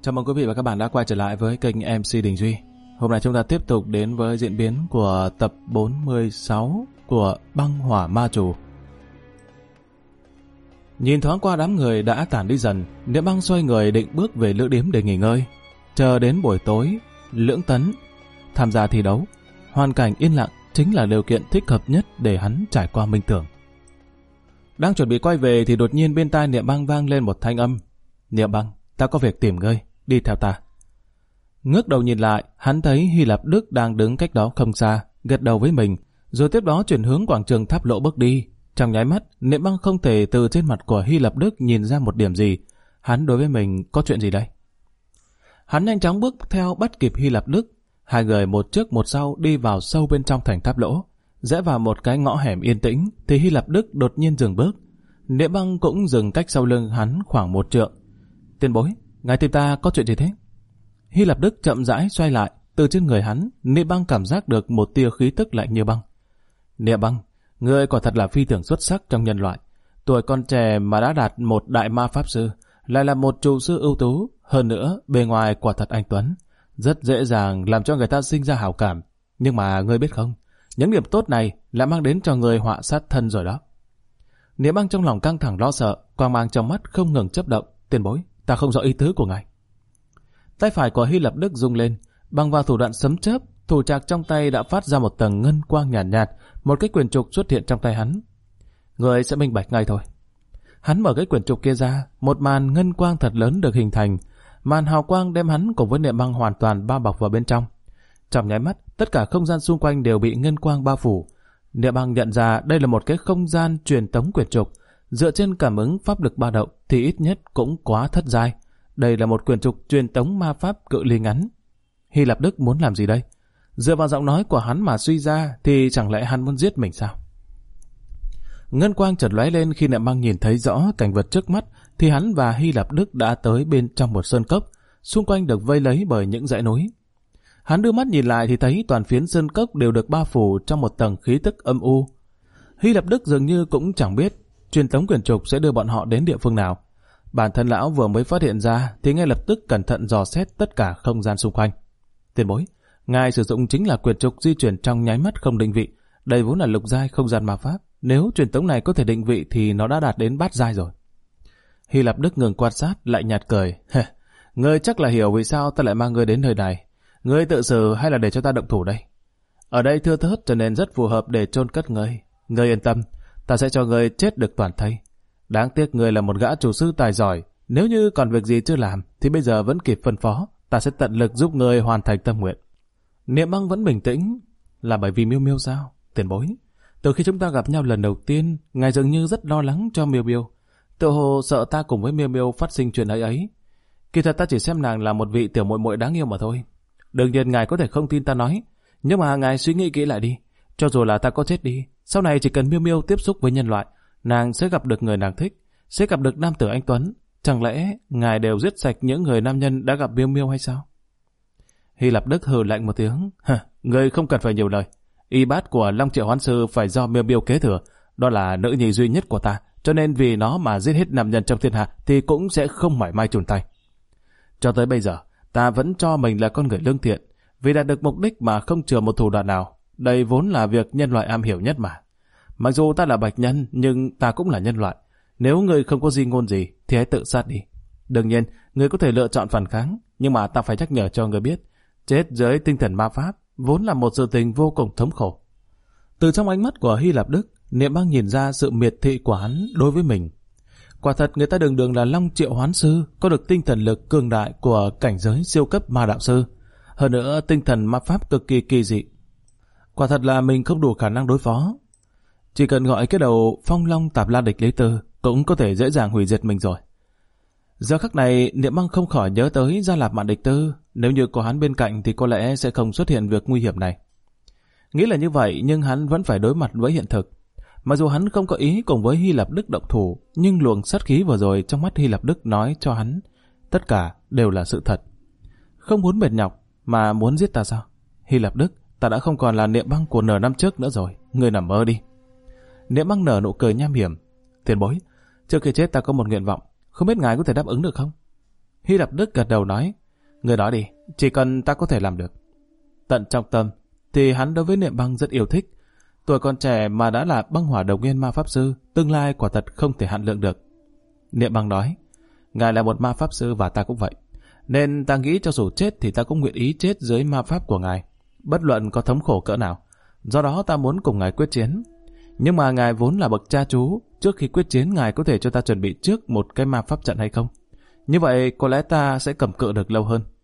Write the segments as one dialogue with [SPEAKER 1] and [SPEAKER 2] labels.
[SPEAKER 1] Chào mừng quý vị và các bạn đã quay trở lại với kênh MC Đình Duy. Hôm nay chúng ta tiếp tục đến với diễn biến của tập 46 của Băng Hỏa Ma Chủ. Nhìn thoáng qua đám người đã tản đi dần, Niệm Băng xoay người định bước về lữ điếm để nghỉ ngơi. Chờ đến buổi tối, Lưỡng Tấn tham gia thi đấu. Hoàn cảnh yên lặng chính là điều kiện thích hợp nhất để hắn trải qua minh tưởng. Đang chuẩn bị quay về thì đột nhiên bên tai Niệm Băng vang lên một thanh âm. Niệm Băng, ta có việc tìm ngươi, đi theo ta. Ngước đầu nhìn lại, hắn thấy Hy Lạp Đức đang đứng cách đó không xa, gật đầu với mình, rồi tiếp đó chuyển hướng quảng trường Tháp Lộ bước đi. Trong nháy mắt, Niệm Băng không thể từ trên mặt của Hy Lạp Đức nhìn ra một điểm gì. Hắn đối với mình có chuyện gì đây? Hắn nhanh chóng bước theo bắt kịp Hy Lạp Đức. Hai người một trước một sau đi vào sâu bên trong thành Tháp Lỗ. Rẽ vào một cái ngõ hẻm yên tĩnh thì Hy Lạp Đức đột nhiên dừng bước. Niệm Băng cũng dừng cách sau lưng hắn khoảng 1 trượng. Tiền bối, ngài tìm ta có chuyện gì thế? Hy Lạp Đức chậm rãi xoay lại, từ trên người hắn, Niệm Băng cảm giác được một tia khí tức lạnh như băng. Niệm Băng, ngươi quả thật là phi thường xuất sắc trong nhân loại. Tuổi còn trẻ mà đã đạt một đại ma pháp sư, lại là một trụ sư ưu tú, hơn nữa bề ngoài quả thật anh tuấn, rất dễ dàng làm cho người ta sinh ra hảo cảm. Nhưng mà ngươi biết không, những điểm tốt này lại mang đến cho ngươi họa sát thân rồi đó. Niệm Băng trong lòng căng thẳng lo sợ, quang mang trong mắt không ngừng chớp động. Tiền bối, ta không rõ ý tứ của ngài. Tay phải của Hy Lạp Đức rung lên, bằng vào thủ đoạn sấm chớp, thủ trạc trong tay đã phát ra một tầng ngân quang nhàn nhạt, một cái quyển trục xuất hiện trong tay hắn. Người sẽ minh bạch ngay thôi. Hắn mở cái quyển trục kia ra, một màn ngân quang thật lớn được hình thành, màn hào quang đem hắn cùng với Niệm Băng hoàn toàn bao bọc vào bên trong. Trong nháy mắt, tất cả không gian xung quanh đều bị ngân quang bao phủ. Niệm Băng nhận ra đây là một cái không gian truyền tống quyển trục. Dựa trên cảm ứng pháp lực ba động thì ít nhất cũng quá thất giai. Đây là một quyển trục truyền tống ma pháp cự ly ngắn. Hy Lạp Đức muốn làm gì đây? Dựa vào giọng nói của hắn mà suy ra thì chẳng lẽ hắn muốn giết mình sao? Ngân quang chợt lóe lên khi Niệm Băng nhìn thấy rõ cảnh vật trước mắt thì hắn và Hy Lạp Đức đã tới bên trong một sơn cốc, xung quanh được vây lấy bởi những dãy núi. Hắn đưa mắt nhìn lại thì thấy toàn phiến sơn cốc đều được bao phủ trong một tầng khí tức âm u. Hy Lạp Đức dường như cũng chẳng biết truyền tống quyển trục sẽ đưa bọn họ đến địa phương nào. Bản thân lão vừa mới phát hiện ra thì ngay lập tức cẩn thận dò xét tất cả không gian xung quanh. Tiền bối, ngài sử dụng chính là quyển trục di chuyển trong nháy mắt không định vị. Đây vốn là lục giai không gian ma pháp. Nếu truyền tống này có thể định vị thì nó đã đạt đến bát giai rồi. Hy Lạp Đức ngừng quan sát lại nhạt cười. Ngươi chắc là hiểu vì sao ta lại mang ngươi đến nơi này. Ngươi tự xử hay là để cho ta động thủ đây? Ở đây thưa thớt cho nên rất phù hợp để chôn cất ngươi. Ngươi yên tâm, ta sẽ cho ngươi chết được toàn thây. Đáng tiếc ngươi là một gã chủ sư tài giỏi. Nếu như còn việc gì chưa làm thì bây giờ vẫn kịp phân phó. Ta sẽ tận lực giúp ngươi hoàn thành tâm nguyện. Niệm Băng vẫn bình tĩnh. Là bởi vì Miêu Miêu sao? Tiền bối, từ khi chúng ta gặp nhau lần đầu tiên, ngài dường như rất lo lắng cho Miêu Miêu. Tự hồ sợ ta cùng với Miêu Miêu phát sinh chuyện ấy. Kỳ thật ta chỉ xem nàng là một vị tiểu muội muội đáng yêu mà thôi. Đương nhiên ngài có thể không tin ta nói, nhưng mà ngài suy nghĩ kỹ lại đi. Cho dù là ta có chết đi, sau này chỉ cần Miêu Miêu tiếp xúc với nhân loại, nàng sẽ gặp được người nàng thích, sẽ gặp được nam tử anh tuấn. Chẳng lẽ ngài đều giết sạch những người nam nhân đã gặp Miêu Miêu hay sao? Hy Lạp Đức hừ lạnh một tiếng. Ngươi không cần phải nhiều lời. Y bát của Long Triệu Hoán Sư phải do Miêu Miêu kế thừa. Đó là nữ nhi duy nhất của ta, cho nên vì nó mà giết hết nam nhân trong thiên hạ thì cũng sẽ không mảy may chùn tay. Cho tới bây giờ, ta vẫn cho mình là con người lương thiện, vì đạt được mục đích mà không chừa một thủ đoạn nào. Đây vốn là việc nhân loại am hiểu nhất mà. Mặc dù ta là bạch nhân, nhưng ta cũng là nhân loại. Nếu ngươi không có di ngôn gì, thì hãy tự sát đi. Đương nhiên, ngươi có thể lựa chọn phản kháng, nhưng mà ta phải nhắc nhở cho ngươi biết, chết dưới tinh thần ma pháp vốn là một sự tình vô cùng thống khổ. Từ trong ánh mắt của Hy Lạp Đức, Niệm Băng nhìn ra sự miệt thị của hắn đối với mình. Quả thật người ta đường đường là Long Triệu Hoán Sư, có được tinh thần lực cường đại của cảnh giới siêu cấp ma đạo sư. Hơn nữa tinh thần ma pháp cực kỳ kỳ dị. Quả thật là mình không đủ khả năng đối phó. Chỉ cần gọi cái đầu Phong Long Tạp La Địch Lý Tư cũng có thể dễ dàng hủy diệt mình rồi. Giờ khắc này Niệm Băng không khỏi nhớ tới Gia Lạp Mạn Địch Tư. Nếu như có hắn bên cạnh thì có lẽ sẽ không xuất hiện việc nguy hiểm này. Nghĩ là như vậy nhưng hắn vẫn phải đối mặt với hiện thực. Mặc dù hắn không có ý cùng với Hy Lạp Đức động thủ, nhưng luồng sát khí vừa rồi trong mắt Hy Lạp Đức nói cho hắn tất cả đều là sự thật. Không muốn mệt nhọc mà muốn giết ta sao? Hy Lạp Đức, ta đã không còn là Niệm Băng của nửa năm trước nữa rồi, ngươi nằm mơ đi. Niệm Băng nở nụ cười nham hiểm. Tiền bối, trước khi chết ta có một nguyện vọng, không biết ngài có thể đáp ứng được không? Hy Lạp Đức gật đầu nói, người nói đi, chỉ cần ta có thể làm được. Tận trong tâm, thì hắn đối với Niệm Băng rất yêu thích. Tuổi còn trẻ mà đã là băng hỏa đồng nguyên ma pháp sư, tương lai quả thật không thể hạn lượng được. Niệm Băng nói, ngài là một ma pháp sư và ta cũng vậy. Nên ta nghĩ cho dù chết thì ta cũng nguyện ý chết dưới ma pháp của ngài, bất luận có thống khổ cỡ nào. Do đó ta muốn cùng ngài quyết chiến. Nhưng mà ngài vốn là bậc cha chú, trước khi quyết chiến ngài có thể cho ta chuẩn bị trước một cái ma pháp trận hay không? Như vậy có lẽ ta sẽ cầm cự được lâu hơn.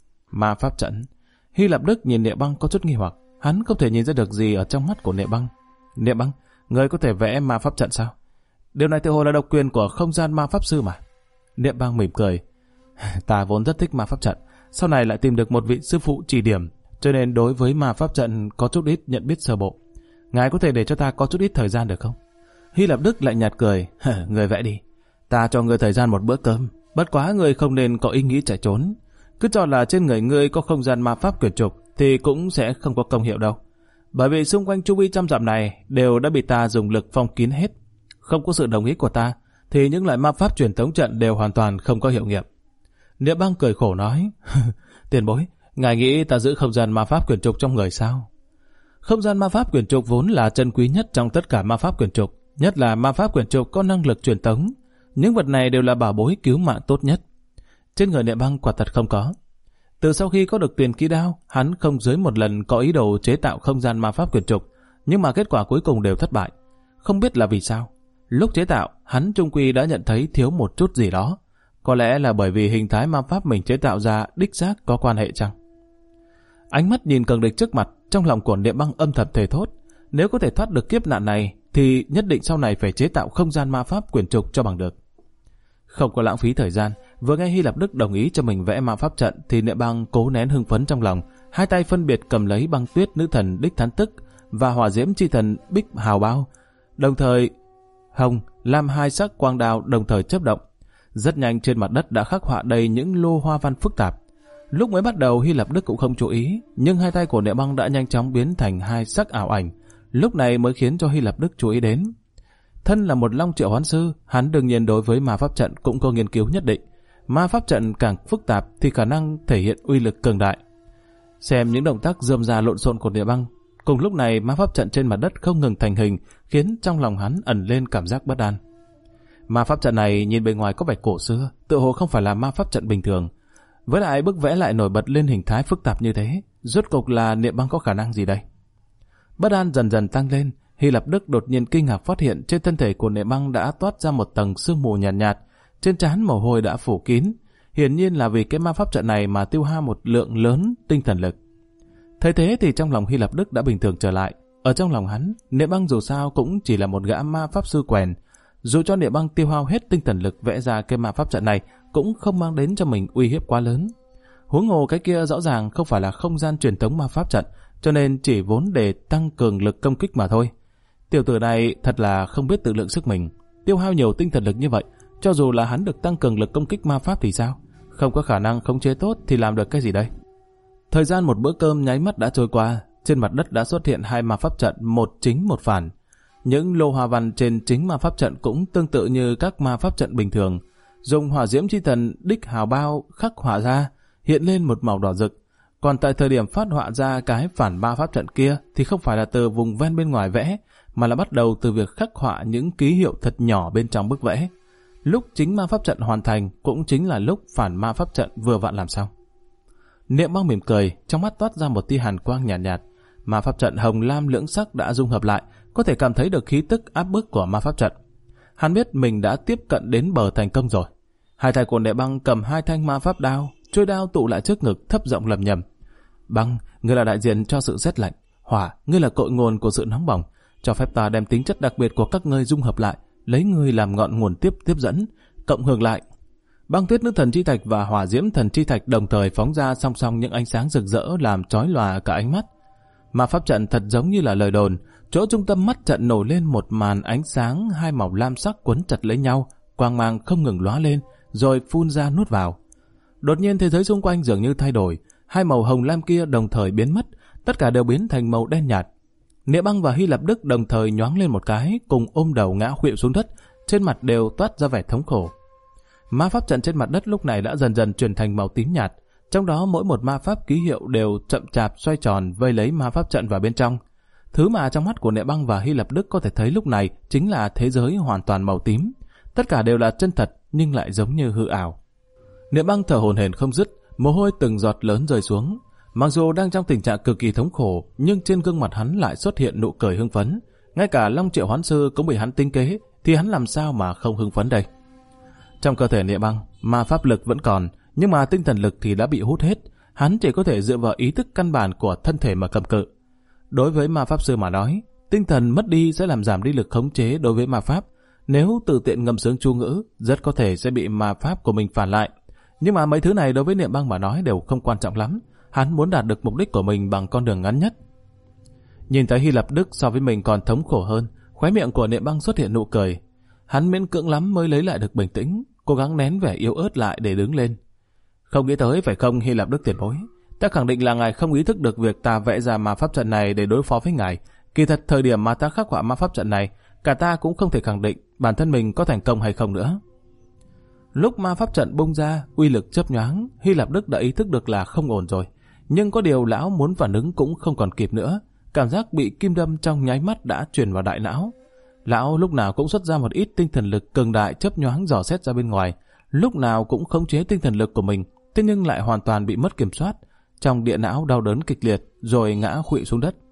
[SPEAKER 1] Ma pháp trận? Hy Lạp Đức nhìn Niệm Băng có chút nghi hoặc, hắn không thể nhìn ra được gì ở trong mắt của Niệm Băng. Niệm Băng, người có thể vẽ ma pháp trận sao? Điều này tự hồ là độc quyền của không gian ma pháp sư mà. Niệm Băng mỉm cười. Ta vốn rất thích ma pháp trận, sau này lại tìm được một vị sư phụ chỉ điểm, cho nên đối với ma pháp trận có chút ít nhận biết sơ bộ. Ngài có thể để cho ta có chút ít thời gian được không? Hy Lạp Đức lại nhạt cười. Người vẽ đi, ta cho người thời gian một bữa cơm. Bất quá người không nên có ý nghĩ chạy trốn. Cứ cho là trên người ngươi có không gian ma pháp quyển trục thì cũng sẽ không có công hiệu đâu. Bởi vì xung quanh chu vi 100 dặm này đều đã bị ta dùng lực phong kín hết. Không có sự đồng ý của ta thì những loại ma pháp truyền thống trận đều hoàn toàn không có hiệu nghiệm. Niệm Băng cười khổ nói, tiền bối, ngài nghĩ ta giữ không gian ma pháp quyển trục trong người sao? Không gian ma pháp quyển trục vốn là chân quý nhất trong tất cả ma pháp quyển trục, nhất là ma pháp quyển trục có năng lực truyền tống. Những vật này đều là bảo bối cứu mạng tốt nhất. Trên người Niệm Băng quả thật không có. Từ sau khi có được Tuyền Ký Đao, hắn không dưới một lần có ý đồ chế tạo không gian ma pháp quyển trục, nhưng mà kết quả cuối cùng đều thất bại. Không biết là vì sao. Lúc chế tạo, hắn chung quy đã nhận thấy thiếu một chút gì đó. Có lẽ là bởi vì hình thái ma pháp mình chế tạo ra đích xác có quan hệ chăng? Ánh mắt nhìn cường địch trước mặt, trong lòng của Niệm Băng âm thầm thề thốt, nếu có thể thoát được kiếp nạn này thì nhất định sau này phải chế tạo không gian ma pháp quyển trục cho bằng được. Không có lãng phí thời gian, vừa nghe Hy Lạp Đức đồng ý cho mình vẽ ma pháp trận thì Niệm Băng cố nén hưng phấn trong lòng, hai tay phân biệt cầm lấy Băng Tuyết nữ thần Đích Thán Tức và Hỏa Diễm chi thần Bích Hào Bao, đồng thời hồng, lam hai sắc quang đao đồng thời chớp động. Rất nhanh trên mặt đất đã khắc họa đầy những lô hoa văn phức tạp. Lúc mới bắt đầu Hy Lạp Đức cũng không chú ý, nhưng hai tay của Niệm Băng đã nhanh chóng biến thành hai sắc ảo ảnh. Lúc này mới khiến cho Hy Lạp Đức chú ý đến. Thân là một Long Triệu Hoán Sư, hắn đương nhiên đối với ma pháp trận cũng có nghiên cứu nhất định. Ma pháp trận càng phức tạp thì khả năng thể hiện uy lực cường đại. Xem những động tác rườm rà lộn xộn của Niệm Băng, cùng lúc này ma pháp trận trên mặt đất không ngừng thành hình, khiến trong lòng hắn ẩn lên cảm giác bất an. Ma pháp trận này nhìn bề ngoài có vẻ cổ xưa, tựa hồ không phải là ma pháp trận bình thường. Với lại bức vẽ lại nổi bật lên hình thái phức tạp như thế, rốt cuộc là Niệm Băng có khả năng gì đây? Bất an dần dần tăng lên, Hy Lạp Đức đột nhiên kinh ngạc phát hiện trên thân thể của Niệm Băng đã toát ra một tầng sương mù nhàn nhạt, trên trán mồ hôi đã phủ kín, hiển nhiên là vì cái ma pháp trận này mà tiêu hao một lượng lớn tinh thần lực. Thấy thế thì trong lòng Hy Lạp Đức đã bình thường trở lại. Ở trong lòng hắn, Niệm Băng dù sao cũng chỉ là một gã ma pháp sư quèn. Dù cho Niệm Băng tiêu hao hết tinh thần lực vẽ ra cái ma pháp trận này cũng không mang đến cho mình uy hiếp quá lớn. Huống hồ cái kia rõ ràng không phải là không gian truyền thống ma pháp trận, cho nên chỉ vốn để tăng cường lực công kích mà thôi. Tiểu tử này thật là không biết tự lượng sức mình, tiêu hao nhiều tinh thần lực như vậy, cho dù là hắn được tăng cường lực công kích ma pháp thì sao? Không có khả năng khống chế tốt thì làm được cái gì đây? Thời gian một bữa cơm nháy mắt đã trôi qua, trên mặt đất đã xuất hiện hai ma pháp trận, một chính một phản. Những lô hoa văn trên chính ma pháp trận cũng tương tự như các ma pháp trận bình thường, dùng Hỏa Diễm chi thần Đích Hào Bao khắc họa ra, hiện lên một màu đỏ rực. Còn tại thời điểm phát họa ra cái phản ma pháp trận kia thì không phải là từ vùng ven bên ngoài vẽ, mà là bắt đầu từ việc khắc họa những ký hiệu thật nhỏ bên trong bức vẽ. Lúc chính ma pháp trận hoàn thành cũng chính là lúc phản ma pháp trận vừa vặn làm xong. Niệm Băng mỉm cười, trong mắt toát ra một tia hàn quang nhàn nhạt. Ma pháp trận hồng lam lưỡng sắc đã dung hợp lại, có thể cảm thấy được khí tức áp bức của ma pháp trận. Hắn biết mình đã tiếp cận đến bờ thành công rồi. Hai tay của Niệm Băng cầm hai thanh ma pháp đao, chuôi đao tụ lại trước ngực thấp giọng lầm nhầm. Băng, ngươi là đại diện cho sự rét lạnh. Hỏa, ngươi là cội nguồn của sự nóng bỏng. Cho phép ta đem tính chất đặc biệt của các ngươi dung hợp lại, lấy ngươi làm ngọn nguồn tiếp dẫn, cộng hưởng lại. Băng Tuyết nữ thần chi thạch và Hỏa Diễm thần chi thạch đồng thời phóng ra song song những ánh sáng rực rỡ làm chói lòa cả ánh mắt. Ma pháp trận thật giống như là lời đồn, chỗ trung tâm mắt trận nổi lên một màn ánh sáng hai màu lam sắc quấn chặt lấy nhau, quang mang không ngừng lóa lên, rồi phun ra nuốt vào. Đột nhiên thế giới xung quanh dường như thay đổi, hai màu hồng lam kia đồng thời biến mất, tất cả đều biến thành màu đen nhạt. Niệm Băng và Hy Lạp Đức đồng thời nhoáng lên một cái, cùng ôm đầu ngã khuỵu xuống đất, trên mặt đều toát ra vẻ thống khổ. Ma pháp trận trên mặt đất lúc này đã dần dần chuyển thành màu tím nhạt, trong đó mỗi một ma pháp ký hiệu đều chậm chạp xoay tròn vây lấy ma pháp trận vào bên trong. Thứ mà trong mắt của Niệm Băng và Hy Lập Đức có thể thấy lúc này chính là thế giới hoàn toàn màu tím. Tất cả đều là chân thật nhưng lại giống như hư ảo. Niệm Băng thở hổn hển không dứt, mồ hôi từng giọt lớn rơi xuống. Mặc dù đang trong tình trạng cực kỳ thống khổ, nhưng trên gương mặt hắn lại xuất hiện nụ cười hưng phấn. Ngay cả Long Triệu Hoán Sư cũng bị hắn tính kế, thì hắn làm sao mà không hưng phấn đây? Trong cơ thể Niệm Băng, ma pháp lực vẫn còn, nhưng mà tinh thần lực thì đã bị hút hết. Hắn chỉ có thể dựa vào ý thức căn bản của thân thể mà cầm cự. Đối với ma pháp sư mà nói, tinh thần mất đi sẽ làm giảm đi lực khống chế đối với ma pháp. Nếu tự tiện ngâm sướng chú ngữ, rất có thể sẽ bị ma pháp của mình phản lại. Nhưng mà mấy thứ này đối với Niệm Băng mà nói đều không quan trọng lắm. Hắn muốn đạt được mục đích của mình bằng con đường ngắn nhất. Nhìn thấy Hy Lập Đức so với mình còn thống khổ hơn, khóe miệng của Niệm Băng xuất hiện nụ cười. Hắn miễn cưỡng lắm mới lấy lại được bình tĩnh, cố gắng nén vẻ yếu ớt lại để đứng lên. Không nghĩ tới phải không Hy Lập Đức tiền bối? Ta khẳng định là ngài không ý thức được việc ta vẽ ra ma pháp trận này để đối phó với ngài. Kỳ thật thời điểm mà ta khắc họa ma pháp trận này, cả ta cũng không thể khẳng định bản thân mình có thành công hay không nữa. Lúc ma pháp trận bung ra, uy lực chớp nhoáng, Hy Lập Đức đã ý thức được là không ổn rồi. Nhưng có điều lão muốn phản ứng cũng không còn kịp nữa. Cảm giác bị kim đâm trong nháy mắt đã truyền vào đại não. Lão lúc nào cũng xuất ra một ít tinh thần lực cường đại chớp nhoáng dò xét ra bên ngoài. Lúc nào cũng khống chế tinh thần lực của mình, thế nhưng lại hoàn toàn bị mất kiểm soát. Trong địa não đau đớn kịch liệt, rồi ngã khuỵu xuống đất.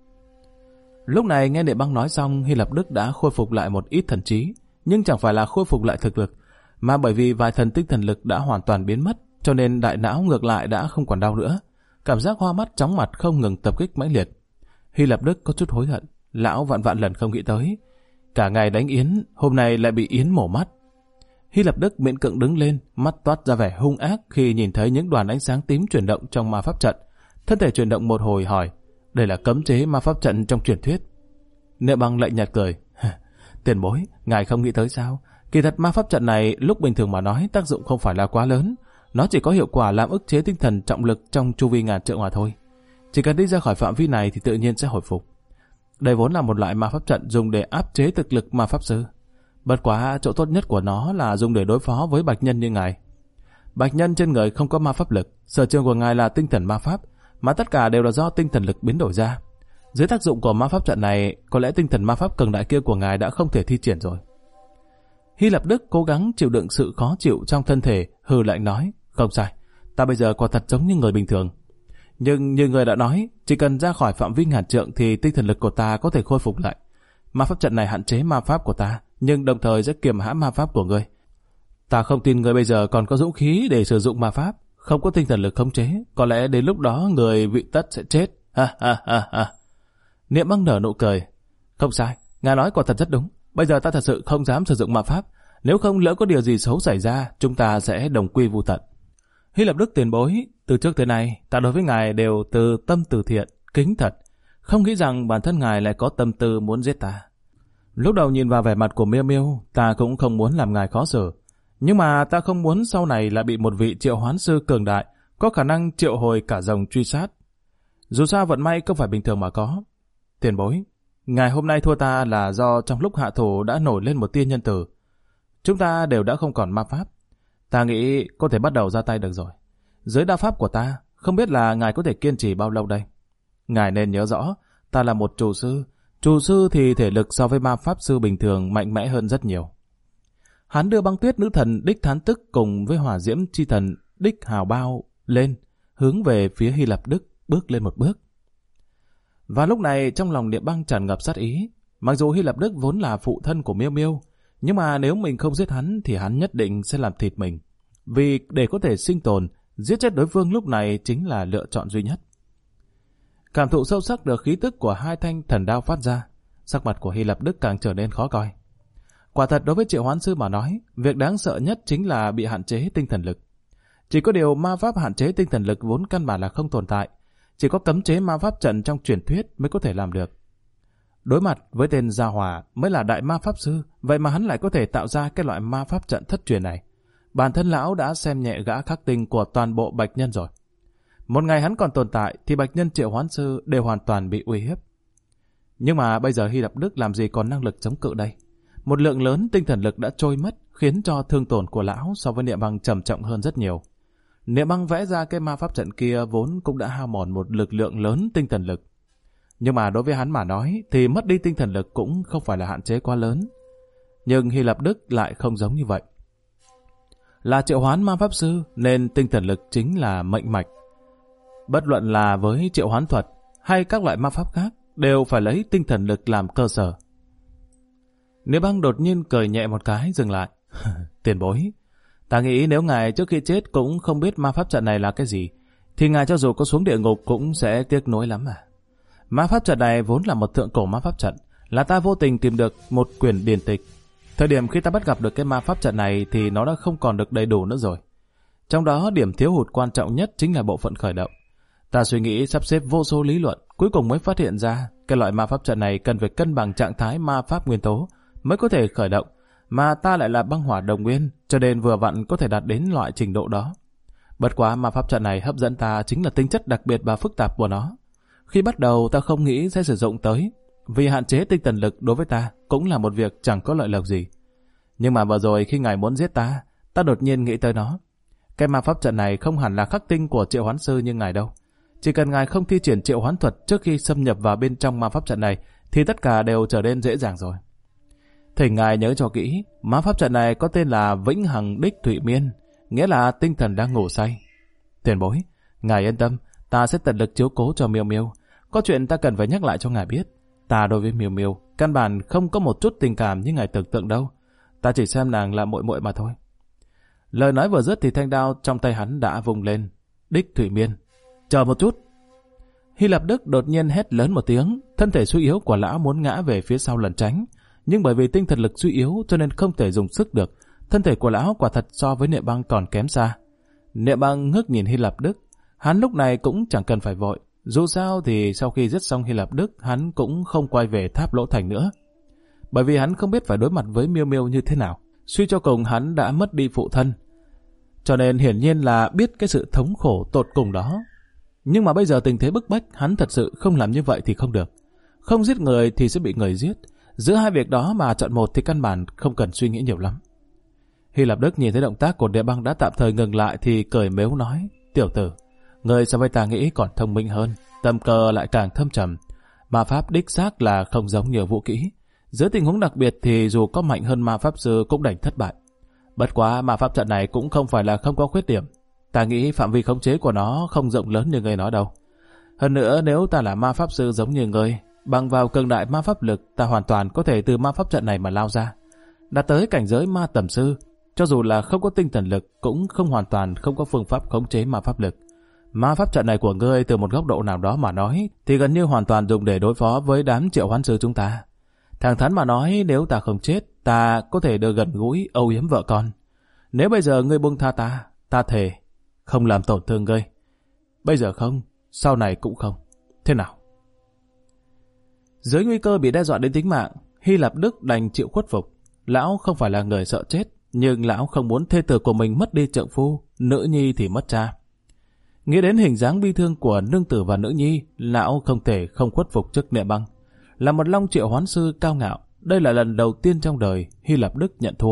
[SPEAKER 1] Lúc này nghe Niệm Băng nói xong, Hy Lập Đức đã khôi phục lại một ít thần trí, nhưng chẳng phải là khôi phục lại thực lực, mà bởi vì vài thần tinh thần lực đã hoàn toàn biến mất, cho nên đại não ngược lại đã không còn đau nữa. Cảm giác hoa mắt chóng mặt không ngừng tập kích mãnh liệt. Hy Lập Đức có chút hối hận, lão vạn vạn lần không nghĩ tới, cả ngày đánh yến, hôm nay lại bị yến mổ mắt. Hy Lập Đức miễn cưỡng đứng lên, mắt toát ra vẻ hung ác khi nhìn thấy những đoàn ánh sáng tím chuyển động trong ma pháp trận. Thân thể chuyển động một hồi hỏi, đây là cấm chế ma pháp trận trong truyền thuyết. Niệm Băng lạnh nhạt cười, tiền bối, ngài không nghĩ tới sao? Kỳ thật ma pháp trận này lúc bình thường mà nói tác dụng không phải là quá lớn, nó chỉ có hiệu quả làm ức chế tinh thần trọng lực trong chu vi ngàn trượng mà thôi. Chỉ cần đi ra khỏi phạm vi này thì tự nhiên sẽ hồi phục. Đây vốn là một loại ma pháp trận dùng để áp chế thực lực ma pháp sư. Bất quá chỗ tốt nhất của nó là dùng để đối phó với bạch nhân như ngài. Bạch nhân trên người không có ma pháp lực, sở trường của ngài là tinh thần ma pháp, mà tất cả đều là do tinh thần lực biến đổi ra. Dưới tác dụng của ma pháp trận này, có lẽ tinh thần ma pháp cường đại kia của ngài đã không thể thi triển rồi. Hy Lập Đức cố gắng chịu đựng sự khó chịu trong thân thể, hừ lạnh nói, không sai, ta bây giờ quả thật giống như người bình thường. Nhưng như người đã nói, chỉ cần ra khỏi phạm vi ngàn trượng thì tinh thần lực của ta có thể khôi phục lại. Ma pháp trận này hạn chế ma pháp của ta, nhưng đồng thời sẽ kiềm hãm ma pháp của ngươi. Ta không tin ngươi bây giờ còn có dũng khí để sử dụng ma pháp, không có tinh thần lực khống chế, có lẽ đến lúc đó người vị tất sẽ chết. Ha ha ha ha. Niệm Băng nở nụ cười. Không sai, ngài nói quả thật rất đúng. Bây giờ ta thật sự không dám sử dụng ma pháp, nếu không lỡ có điều gì xấu xảy ra, chúng ta sẽ đồng quy vu tận. Hy Lập Đức tiền bối, từ trước tới nay, ta đối với ngài đều từ tâm từ thiện, kính thật. Không nghĩ rằng bản thân ngài lại có tâm tư muốn giết ta. Lúc đầu nhìn vào vẻ mặt của Miêu Miêu, ta cũng không muốn làm ngài khó xử. Nhưng mà ta không muốn sau này lại bị một vị triệu hoán sư cường đại, có khả năng triệu hồi cả dòng truy sát. Dù sao vận may không phải bình thường mà có. Tiền bối, ngài hôm nay thua ta là do trong lúc hạ thủ đã nổi lên một tia nhân tử. Chúng ta đều đã không còn ma pháp. Ta nghĩ có thể bắt đầu ra tay được rồi. Dưới đao pháp của ta, không biết là ngài có thể kiên trì bao lâu đây. Ngài nên nhớ rõ, ta là một trù sư. Trù sư thì thể lực so với ma pháp sư bình thường mạnh mẽ hơn rất nhiều. Hắn đưa Băng Tuyết nữ thần Đích Thán Tức cùng với Hỏa Diễm chi thần Đích Hào Bao lên, hướng về phía Hy Lập Đức, bước lên một bước. Và lúc này trong lòng Niệm Băng tràn ngập sát ý. Mặc dù Hy Lập Đức vốn là phụ thân của Miêu Miêu, nhưng mà nếu mình không giết hắn thì hắn nhất định sẽ làm thịt mình. Vì để có thể sinh tồn, giết chết đối phương lúc này chính là lựa chọn duy nhất. Cảm thụ sâu sắc được khí tức của hai thanh thần đao phát ra, sắc mặt của Hy Lập Đức càng trở nên khó coi. Quả thật đối với triệu hoán sư mà nói, việc đáng sợ nhất chính là bị hạn chế tinh thần lực. Chỉ có điều ma pháp hạn chế tinh thần lực vốn căn bản là không tồn tại. Chỉ có cấm chế ma pháp trận trong truyền thuyết mới có thể làm được. Đối mặt với tên Gia Hòa mới là đại ma pháp sư, vậy mà hắn lại có thể tạo ra cái loại ma pháp trận thất truyền này. Bản thân lão đã xem nhẹ gã khắc tinh của toàn bộ bạch nhân rồi. Một ngày hắn còn tồn tại thì bạch nhân triệu hoán sư đều hoàn toàn bị uy hiếp. Nhưng mà bây giờ Hy Lập Đức làm gì còn năng lực chống cự đây? Một lượng lớn tinh thần lực đã trôi mất, khiến cho thương tổn của lão so với Niệm Băng trầm trọng hơn rất nhiều. Niệm Băng vẽ ra cái ma pháp trận kia vốn cũng đã hao mòn một lực lượng lớn tinh thần lực. Nhưng mà đối với hắn mà nói thì mất đi tinh thần lực cũng không phải là hạn chế quá lớn. Nhưng Hy Lạp Đức lại không giống như vậy. Là triệu hoán ma pháp sư nên tinh thần lực chính là mệnh mạch. Bất luận là với triệu hoán thuật hay các loại ma pháp khác đều phải lấy tinh thần lực làm cơ sở. Niệm Băng đột nhiên cười nhẹ một cái dừng lại. Tiền bối, ta nghĩ nếu ngài trước khi chết cũng không biết ma pháp trận này là cái gì, thì ngài cho dù có xuống địa ngục cũng sẽ tiếc nuối lắm à. Ma pháp trận này vốn là một thượng cổ ma pháp trận, là ta vô tình tìm được một quyển điển tịch. Thời điểm khi ta bắt gặp được cái ma pháp trận này thì nó đã không còn được đầy đủ nữa rồi. Trong đó điểm thiếu hụt quan trọng nhất chính là bộ phận khởi động. Ta suy nghĩ sắp xếp vô số lý luận, cuối cùng mới phát hiện ra cái loại ma pháp trận này cần phải cân bằng trạng thái ma pháp nguyên tố mới có thể khởi động, mà ta lại là băng hỏa đồng nguyên, cho nên vừa vặn có thể đạt đến loại trình độ đó. Bất quá ma pháp trận này hấp dẫn ta chính là tính chất đặc biệt và phức tạp của nó. Khi bắt đầu ta không nghĩ sẽ sử dụng tới, vì hạn chế tinh thần lực đối với ta cũng là một việc chẳng có lợi lộc gì. Nhưng mà vừa rồi khi ngài muốn giết ta, ta đột nhiên nghĩ tới nó. Cái ma pháp trận này không hẳn là khắc tinh của triệu hoán sư như ngài đâu. Chỉ cần ngài không thi triển triệu hoán thuật trước khi xâm nhập vào bên trong ma pháp trận này thì tất cả đều trở nên dễ dàng rồi. Thỉnh ngài nhớ cho kỹ, ma pháp trận này có tên là Vĩnh Hằng Đích Thụy Miên, nghĩa là tinh thần đang ngủ say. Tiền bối, ngài yên tâm, ta sẽ tận lực chiếu cố cho Miêu Miêu. Có chuyện ta cần phải nhắc lại cho ngài biết. Ta đối với Miêu Miêu căn bản không có một chút tình cảm như ngài tưởng tượng đâu. Ta chỉ xem nàng là muội muội mà thôi. Lời nói vừa dứt thì thanh đao trong tay hắn đã vung lên. Đích Thụy Miên, chờ một chút. Hy Lạp Đức đột nhiên hét lớn một tiếng, thân thể suy yếu của lão muốn ngã về phía sau lẩn tránh, nhưng bởi vì tinh thần lực suy yếu cho nên không thể dùng sức được. Thân thể của lão quả thật so với Niệm Băng còn kém xa. Niệm Băng ngước nhìn Hy Lạp Đức, hắn lúc này cũng chẳng cần phải vội. Dù sao thì sau khi giết xong Hy Lạp Đức, hắn cũng không quay về tháp Lỗ Thành nữa. Bởi vì hắn không biết phải đối mặt với Miêu Miêu như thế nào. Suy cho cùng hắn đã mất đi phụ thân. Cho nên hiển nhiên là biết cái sự thống khổ tột cùng đó. Nhưng mà bây giờ tình thế bức bách, hắn thật sự không làm như vậy thì không được. Không giết người thì sẽ bị người giết. Giữa hai việc đó mà chọn một thì căn bản không cần suy nghĩ nhiều lắm. Hy Lạp Đức nhìn thấy động tác của Niệm Băng đã tạm thời ngừng lại thì cười mếu nói: Tiểu tử, người so với ta nghĩ còn thông minh hơn, tâm cơ lại càng thâm trầm. Ma pháp đích xác là không giống nhiều vũ kỹ. Dưới tình huống đặc biệt thì dù có mạnh hơn ma pháp sư cũng đành thất bại. Bất quá ma pháp trận này cũng không phải là không có khuyết điểm. Ta nghĩ phạm vi khống chế của nó không rộng lớn như người nói đâu. Hơn nữa nếu ta là ma pháp sư giống như người, bằng vào cường đại ma pháp lực, ta hoàn toàn có thể từ ma pháp trận này mà lao ra. Đạt tới cảnh giới ma tầm sư, cho dù là không có tinh thần lực cũng không hoàn toàn không có phương pháp khống chế ma pháp lực. Ma pháp trận này của ngươi từ một góc độ nào đó mà nói thì gần như hoàn toàn dùng để đối phó với đám triệu hoán sư chúng ta. Thẳng thắn mà nói, nếu ta không chết, ta có thể được gần gũi âu yếm vợ con. Nếu bây giờ ngươi buông tha ta, ta thề không làm tổn thương ngươi. Bây giờ không, sau này cũng không. Thế nào? Dưới nguy cơ bị đe dọa đến tính mạng, Hy Lạp Đức đành chịu khuất phục. Lão không phải là người sợ chết, nhưng lão không muốn thê tử của mình mất đi trượng phu, nữ nhi thì mất cha. Nghĩ đến hình dáng bi thương của nương tử và nữ nhi, lão không thể không khuất phục trước Niệm Băng. Là một long triệu hoán sư cao ngạo, đây là lần đầu tiên trong đời Hy Lạp Đức nhận thua.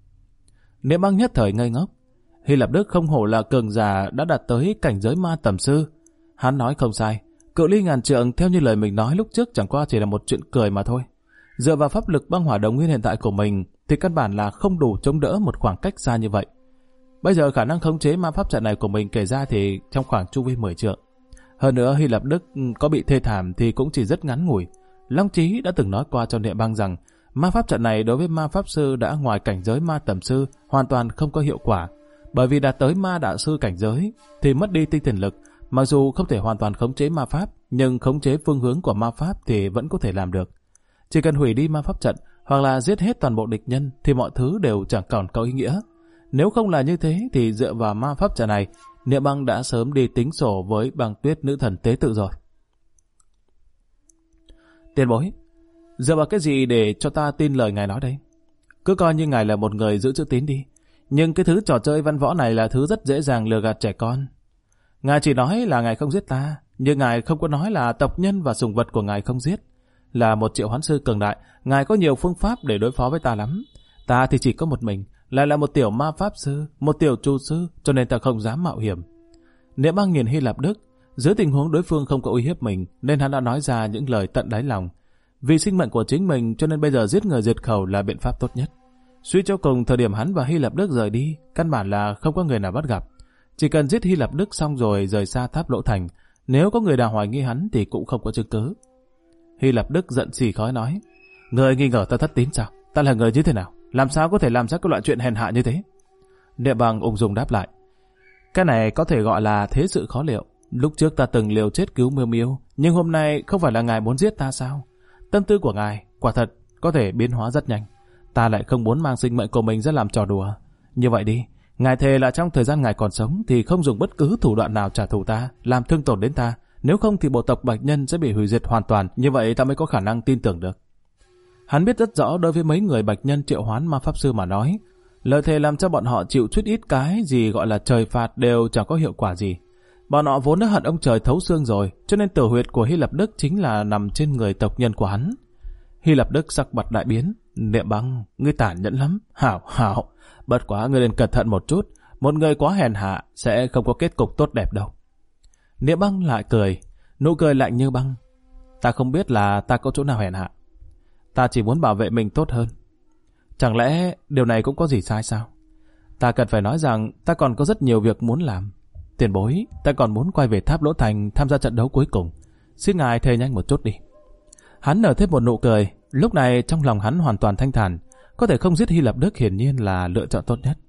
[SPEAKER 1] Niệm Băng nhất thời ngây ngốc. Hy Lạp Đức không hổ là cường giả đã đạt tới cảnh giới ma tầm sư. Hắn nói không sai, cự ly ngàn trượng theo như lời mình nói lúc trước chẳng qua chỉ là một chuyện cười mà thôi. Dựa vào pháp lực băng hỏa đồng nguyên hiện tại của mình thì căn bản là không đủ chống đỡ một khoảng cách xa như vậy. Bây giờ khả năng khống chế ma pháp trận này của mình kể ra thì trong khoảng chu vi 10 trượng. Hơn nữa Hy Lạp Đức có bị thê thảm thì cũng chỉ rất ngắn ngủi. Long Chí đã từng nói qua cho Niệm Băng rằng ma pháp trận này đối với ma pháp sư đã ngoài cảnh giới ma tầm sư hoàn toàn không có hiệu quả. Bởi vì đạt tới ma đạo sư cảnh giới thì mất đi tinh thần lực, mặc dù không thể hoàn toàn khống chế ma pháp, nhưng khống chế phương hướng của ma pháp thì vẫn có thể làm được. Chỉ cần hủy đi ma pháp trận hoặc là giết hết toàn bộ địch nhân thì mọi thứ đều chẳng còn có ý nghĩa. Nếu không là như thế thì dựa vào ma pháp trận này, Niệm Băng đã sớm đi tính sổ với Băng Tuyết nữ thần tế tự rồi. Tiền bối, dựa vào cái gì để cho ta tin lời ngài nói đây? Cứ coi như ngài là một người giữ chữ tín đi. Nhưng cái thứ trò chơi văn võ này là thứ rất dễ dàng lừa gạt trẻ con. Ngài chỉ nói là ngài không giết ta, nhưng ngài không có nói là tộc nhân và sủng vật của ngài không giết. là một triệu hoán sư cường đại, ngài có nhiều phương pháp để đối phó với ta lắm. Ta thì chỉ có một mình, lại là một tiểu ma pháp sư, một tiểu tru sư, cho nên ta không dám mạo hiểm. Niệm Băng nhìn Hy Lạp Đức, dưới tình huống đối phương không có uy hiếp mình, nên hắn đã nói ra những lời tận đáy lòng. Vì sinh mệnh của chính mình, cho nên bây giờ giết người diệt khẩu là biện pháp tốt nhất. Suy cho cùng, thời điểm hắn và Hy Lạp Đức rời đi, căn bản là không có người nào bắt gặp. Chỉ cần giết Hy Lạp Đức xong rồi rời xa tháp Lỗ Thành, nếu có người nào hoài nghi hắn thì cũng không có chứng cứ. Hy Lạp Đức giận xì khói nói, người nghi ngờ ta thất tín sao? Ta là người như thế nào? Làm sao có thể làm ra cái loại chuyện hèn hạ như thế? Niệm Băng ung dung đáp lại, cái này có thể gọi là thế sự khó liệu. Lúc trước ta từng liều chết cứu Miêu Miêu, nhưng hôm nay không phải là ngài muốn giết ta sao? Tâm tư của ngài quả thật có thể biến hóa rất nhanh. Ta lại không muốn mang sinh mệnh của mình ra làm trò đùa. Như vậy đi, ngài thề là trong thời gian ngài còn sống thì không dùng bất cứ thủ đoạn nào trả thù ta, làm thương tổn đến ta. Nếu không thì bộ tộc Bạch Nhân sẽ bị hủy diệt hoàn toàn, như vậy ta mới có khả năng tin tưởng được. Hắn biết rất rõ đối với mấy người Bạch Nhân triệu hoán ma pháp sư mà nói, lời thề làm cho bọn họ chịu chút ít cái gì gọi là trời phạt đều chẳng có hiệu quả gì. Bọn họ vốn đã hận ông trời thấu xương rồi, cho nên tử huyệt của Hy Lạp Đức chính là nằm trên người tộc nhân của hắn. Hy Lạp Đức sắc mặt đại biến, Niệm Băng, ngươi tàn nhẫn lắm. Hảo, bất quá ngươi nên cẩn thận một chút, một người quá hèn hạ sẽ không có kết cục tốt đẹp đâu. Niệm Băng lại cười, nụ cười lạnh như băng. Ta không biết là ta có chỗ nào hèn hạ. Ta chỉ muốn bảo vệ mình tốt hơn. Chẳng lẽ điều này cũng có gì sai sao? Ta cần phải nói rằng ta còn có rất nhiều việc muốn làm. Tiền bối, ta còn muốn quay về tháp Lỗ Thành tham gia trận đấu cuối cùng. Xin ngài thề nhanh một chút đi. Hắn nở thêm một nụ cười, lúc này trong lòng hắn hoàn toàn thanh thản. Có thể không giết Hy Lạp Đức hiển nhiên là lựa chọn tốt nhất.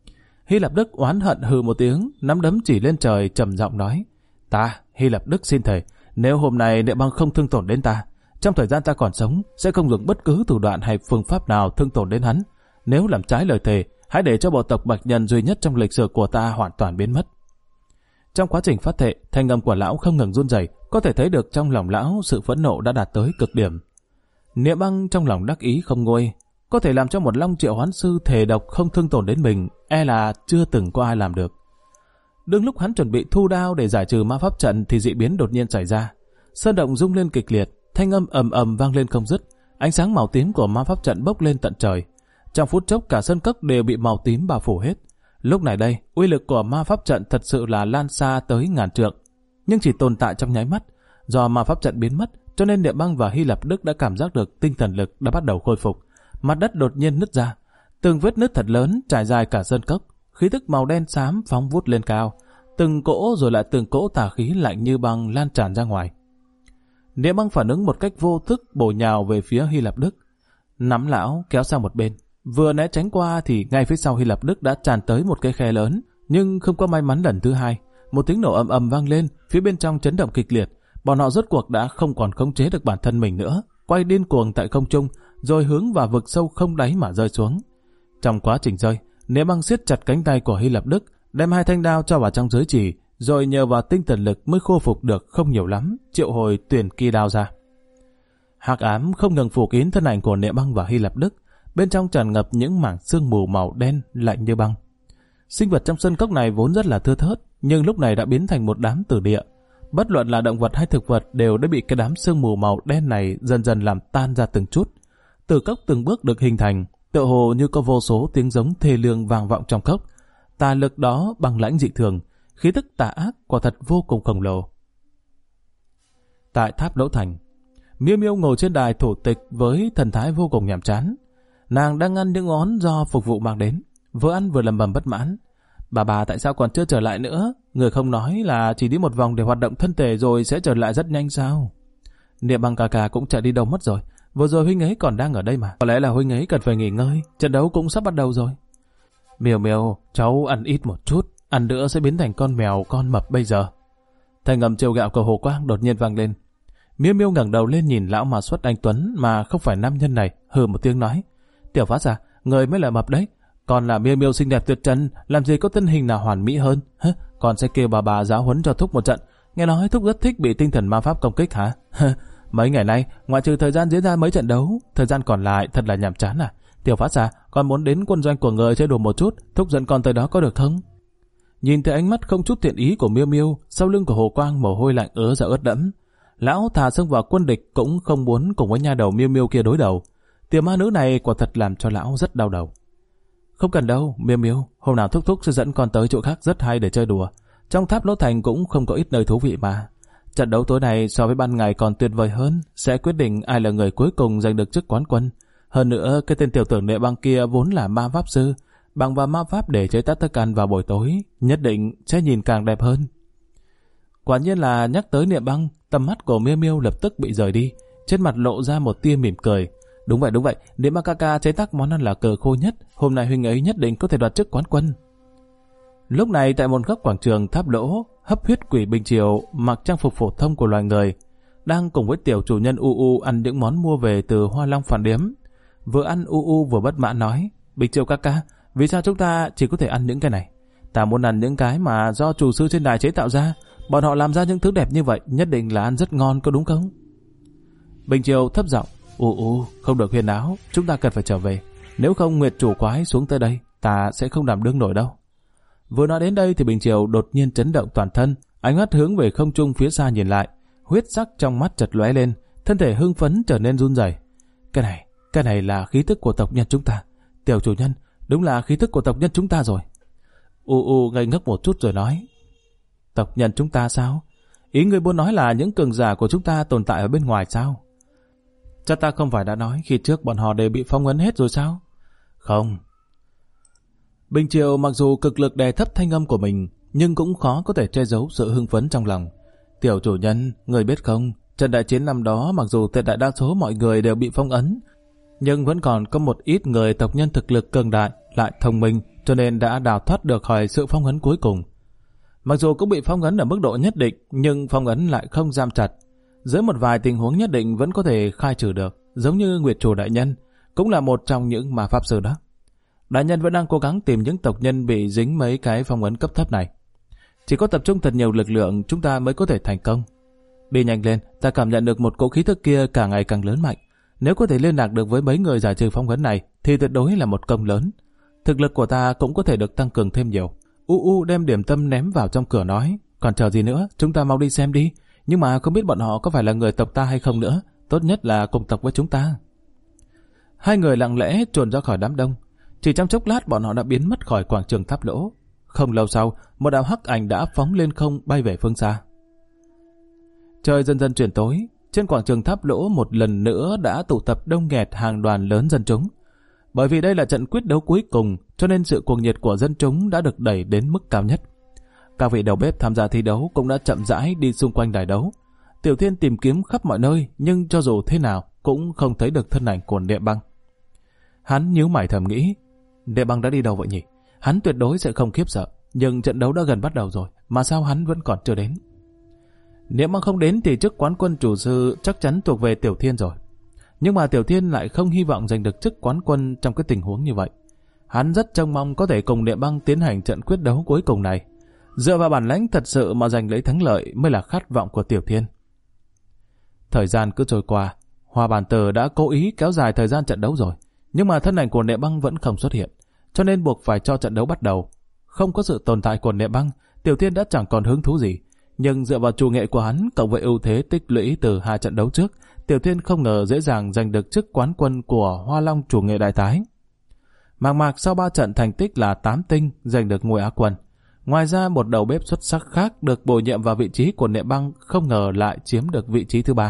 [SPEAKER 1] Hy Lạp Đức oán hận hừ một tiếng, nắm đấm chỉ lên trời trầm giọng nói, ta, Hy Lạp Đức xin thề, nếu hôm nay Niệm Băng không thương tổn đến ta, trong thời gian ta còn sống sẽ không dùng bất cứ thủ đoạn hay phương pháp nào thương tổn đến hắn. Nếu làm trái lời thề, hãy để cho bộ tộc Bạch Nhân duy nhất trong lịch sử của ta hoàn toàn biến mất. Trong quá trình phát thệ, thanh âm của lão không ngừng run rẩy, có thể thấy được trong lòng lão sự phẫn nộ đã đạt tới cực điểm. Niệm Băng trong lòng đắc ý không nguôi, có thể làm cho một Long Triệu Hoán Sư thề độc không thương tổn đến mình, e là chưa từng có ai làm được. Đương lúc hắn chuẩn bị thu đao để giải trừ ma pháp trận thì dị biến đột nhiên xảy ra. Sơn động rung lên kịch liệt, thanh âm ầm ầm vang lên không dứt, ánh sáng màu tím của ma pháp trận bốc lên tận trời. Trong phút chốc cả sân cốc đều bị màu tím bao phủ hết. Lúc này đây, uy lực của ma pháp trận thật sự là lan xa tới ngàn trượng, nhưng chỉ tồn tại trong nháy mắt. Do ma pháp trận biến mất, cho nên Niệm Băng và Hy Lạp Đức đã cảm giác được tinh thần lực đã bắt đầu khôi phục. Mặt đất đột nhiên nứt ra, từng vết nứt thật lớn trải dài cả sân cốc, khí tức màu đen xám phóng vút lên cao, từng cỗ rồi lại từng cỗ tà khí lạnh như băng lan tràn ra ngoài. Niệm Băng phản ứng một cách vô thức bổ nhào về phía Hy Lạp Đức, nắm lão kéo sang một bên. Vừa né tránh qua thì ngay phía sau Hy Lạp Đức đã tràn tới một cái khe lớn, nhưng không có may mắn lần thứ hai. Một tiếng nổ ầm ầm vang lên, phía bên trong chấn động kịch liệt. Bọn họ rốt cuộc đã không còn khống chế được bản thân mình nữa, quay điên cuồng tại không trung, rồi hướng vào vực sâu không đáy mà rơi xuống. Trong quá trình rơi, Niệm Băng siết chặt cánh tay của Hy Lạp Đức, đem hai thanh đao cho vào trong giới chỉ, rồi nhờ vào tinh thần lực mới khôi phục được không nhiều lắm, triệu hồi tuyển kỳ đao ra. Hắc ám không ngừng phủ kín thân ảnh của Niệm Băng và Hy Lạp Đức, bên trong tràn ngập những mảng sương mù màu đen lạnh như băng. Sinh vật trong sân cốc này vốn rất là thưa thớt, nhưng lúc này đã biến thành một đám tử địa. Bất luận là động vật hay thực vật đều đã bị cái đám sương mù màu đen này dần dần làm tan ra từng chút. Tử cốc từng bước được hình thành, tựa hồ như có vô số tiếng giống thê lương vang vọng trong cốc. Tà lực đó băng lãnh dị thường, khí tức tà ác quả thật vô cùng khổng lồ. Tại tháp Lỗ Thành, Miêu Miêu ngồi trên đài thủ tịch với thần thái vô cùng nhàm chán. Nàng đang ăn những món do phục vụ mang đến, vừa ăn vừa lầm bầm bất mãn. Bà tại sao còn chưa trở lại nữa? Người không nói là chỉ đi một vòng để hoạt động thân thể rồi sẽ trở lại rất nhanh sao? Niệm Băng ca cũng chạy đi đâu mất rồi. Vừa rồi huynh ấy còn đang ở đây mà. Có lẽ là huynh ấy cần phải nghỉ ngơi, trận đấu cũng sắp bắt đầu rồi. Miêu Miêu, cháu ăn ít một chút, ăn nữa sẽ biến thành con mèo con mập bây giờ. Thanh âm trêu ghẹo của Hồ Quang đột nhiên vang lên. Miêu Miêu ngẩng đầu lên nhìn lão mà xuất anh tuấn mà không phải nam nhân này, hừ một tiếng nói: Tiểu Phát à, người mới là mập đấy. Còn là Miêu Miêu xinh đẹp tuyệt trần, làm gì có thân hình nào hoàn mỹ hơn? Con sẽ kêu bà giáo huấn cho Thúc một trận. Nghe nói Thúc rất thích bị tinh thần ma pháp công kích hả? Mấy ngày nay, ngoại trừ thời gian diễn ra mấy trận đấu, thời gian còn lại thật là nhàm chán à? Tiểu Phát à, con muốn đến quân doanh của người chơi đùa một chút, Thúc dẫn con tới đó có được không? Nhìn thấy ánh mắt không chút thiện ý của Miêu Miêu, sau lưng của Hồ Quang mồ hôi lạnh ứa ra ướt đẫm. Lão thà xông vào quân địch cũng không muốn cùng với nha đầu Miêu Miêu kia đối đầu. Tiểu ma nữ này quả thật làm cho lão rất đau đầu. Không cần đâu, Miêu Miêu, hôm nào thúc thúc sẽ dẫn con tới chỗ khác rất hay để chơi đùa. Trong tháp Lỗ Thành cũng không có ít nơi thú vị mà. Trận đấu tối nay so với ban ngày còn tuyệt vời hơn, sẽ quyết định ai là người cuối cùng giành được chức quán quân. Hơn nữa, cái tên tiểu tử Niệm Băng kia vốn là ma pháp sư, bằng vào ma pháp để chế tác thức ăn vào buổi tối, nhất định sẽ nhìn càng đẹp hơn. Quả nhiên là nhắc tới Niệm Băng, tầm mắt của Miêu Miêu lập tức bị rời đi, trên mặt lộ ra một tia mỉm cười. Đúng vậy, Niệm Băng ca ca chế tác món ăn là cờ khô nhất, hôm nay huynh ấy nhất định có thể đoạt chức quán quân. Lúc này tại một góc quảng trường Tháp Lỗ, hấp huyết quỷ Bình Triều mặc trang phục phổ thông của loài người, đang cùng với tiểu chủ nhân U ăn những món mua về từ Hoa Long Phản Điếm. Vừa ăn U vừa bất mãn nói, Bình Triều ca ca, vì sao chúng ta chỉ có thể ăn những cái này? Ta muốn ăn những cái mà do chủ sư trên đài chế tạo ra, bọn họ làm ra những thứ đẹp như vậy, nhất định là ăn rất ngon, có đúng không? Bình Triều thấp giọng, không được huyên náo, chúng ta cần phải trở về, nếu không Nguyệt chủ quái xuống tới đây, ta sẽ không đảm đương nổi đâu. Vừa nói đến đây thì Bình Triều đột nhiên chấn động toàn thân, ánh mắt hướng về không trung phía xa nhìn lại, huyết sắc trong mắt chợt lóe lên, thân thể hưng phấn trở nên run rẩy. Cái này là khí tức của tộc nhân chúng ta. Tiểu chủ nhân, đúng là khí tức của tộc nhân chúng ta rồi. Ngây ngốc một chút rồi nói, tộc nhân chúng ta sao? Ý người muốn nói là những cường giả của chúng ta tồn tại ở bên ngoài sao? Chắc ta không phải đã nói khi trước bọn họ đều bị phong ấn hết rồi sao? Không. Bình Triều mặc dù cực lực đè thấp thanh âm của mình, nhưng cũng khó có thể che giấu sự hưng phấn trong lòng. Tiểu chủ nhân, người biết không, trận đại chiến năm đó mặc dù tuyệt đại đa số mọi người đều bị phong ấn, nhưng vẫn còn có một ít người tộc nhân thực lực cường đại, lại thông minh, cho nên đã đào thoát được khỏi sự phong ấn cuối cùng. Mặc dù cũng bị phong ấn ở mức độ nhất định, nhưng phong ấn lại không giam chặt. Dưới một vài tình huống nhất định vẫn có thể khai trừ được, giống như Nguyệt Chủ đại nhân, cũng là một trong những ma pháp sư đó. Đại nhân vẫn đang cố gắng tìm những tộc nhân bị dính mấy cái phong ấn cấp thấp này. Chỉ có tập trung thật nhiều lực lượng chúng ta mới có thể thành công. Đi nhanh lên, ta cảm nhận được một cỗ khí thức kia càng ngày càng lớn mạnh. Nếu có thể liên lạc được với mấy người giải trừ phong ấn này thì tuyệt đối là một công lớn. Thực lực của ta cũng có thể được tăng cường thêm nhiều. Đem điểm tâm ném vào trong cửa nói, còn chờ gì nữa, chúng ta mau đi xem đi. Nhưng mà không biết bọn họ có phải là người tộc ta hay không nữa, tốt nhất là cùng tộc với chúng ta. Hai người lặng lẽ chuồn ra khỏi đám đông. Chỉ trong chốc lát bọn họ đã biến mất khỏi quảng trường Tháp Lỗ. Không lâu sau, một đạo hắc ảnh đã phóng lên không bay về phương xa. Trời dần dần chuyển tối, trên quảng trường Tháp Lỗ một lần nữa đã tụ tập đông nghẹt hàng đoàn lớn dân chúng. Bởi vì đây là trận quyết đấu cuối cùng, cho nên sự cuồng nhiệt của dân chúng đã được đẩy đến mức cao nhất. Các vị đầu bếp tham gia thi đấu cũng đã chậm rãi đi xung quanh đài đấu. Tiểu Thiên tìm kiếm khắp mọi nơi, nhưng cho dù thế nào cũng không thấy được thân ảnh của Niệm Băng. Hắn nhíu mày thầm nghĩ, Niệm Băng đã đi đâu vậy nhỉ? Hắn tuyệt đối sẽ không khiếp sợ, nhưng trận đấu đã gần bắt đầu rồi, mà sao hắn vẫn còn chưa đến? Niệm Băng không đến thì chức quán quân chủ sư chắc chắn thuộc về Tiểu Thiên rồi. Nhưng mà Tiểu Thiên lại không hy vọng giành được chức quán quân trong cái tình huống như vậy. Hắn rất trông mong có thể cùng Niệm Băng tiến hành trận quyết đấu cuối cùng này. Dựa vào bản lãnh thật sự mà giành lấy thắng lợi mới là khát vọng của Tiểu Thiên. Thời gian cứ trôi qua, Hoa Bản Tử đã cố ý kéo dài thời gian trận đấu rồi, nhưng mà thân ảnh của Niệm Băng vẫn không xuất hiện, cho nên buộc phải cho trận đấu bắt đầu. Không có sự tồn tại của Niệm Băng, Tiểu Thiên đã chẳng còn hứng thú gì. Nhưng dựa vào chủ nghệ của hắn cộng với ưu thế tích lũy từ 2 trận đấu trước, Tiểu Thiên không ngờ dễ dàng giành được chức quán quân của Hoa Long chủ nghệ đại tái. Mạc sau 3 trận thành tích là 8 tinh giành được ngôi Á quân. Ngoài ra một đầu bếp xuất sắc khác được bổ nhiệm vào vị trí của Niệm Băng không ngờ lại chiếm được vị trí thứ 3.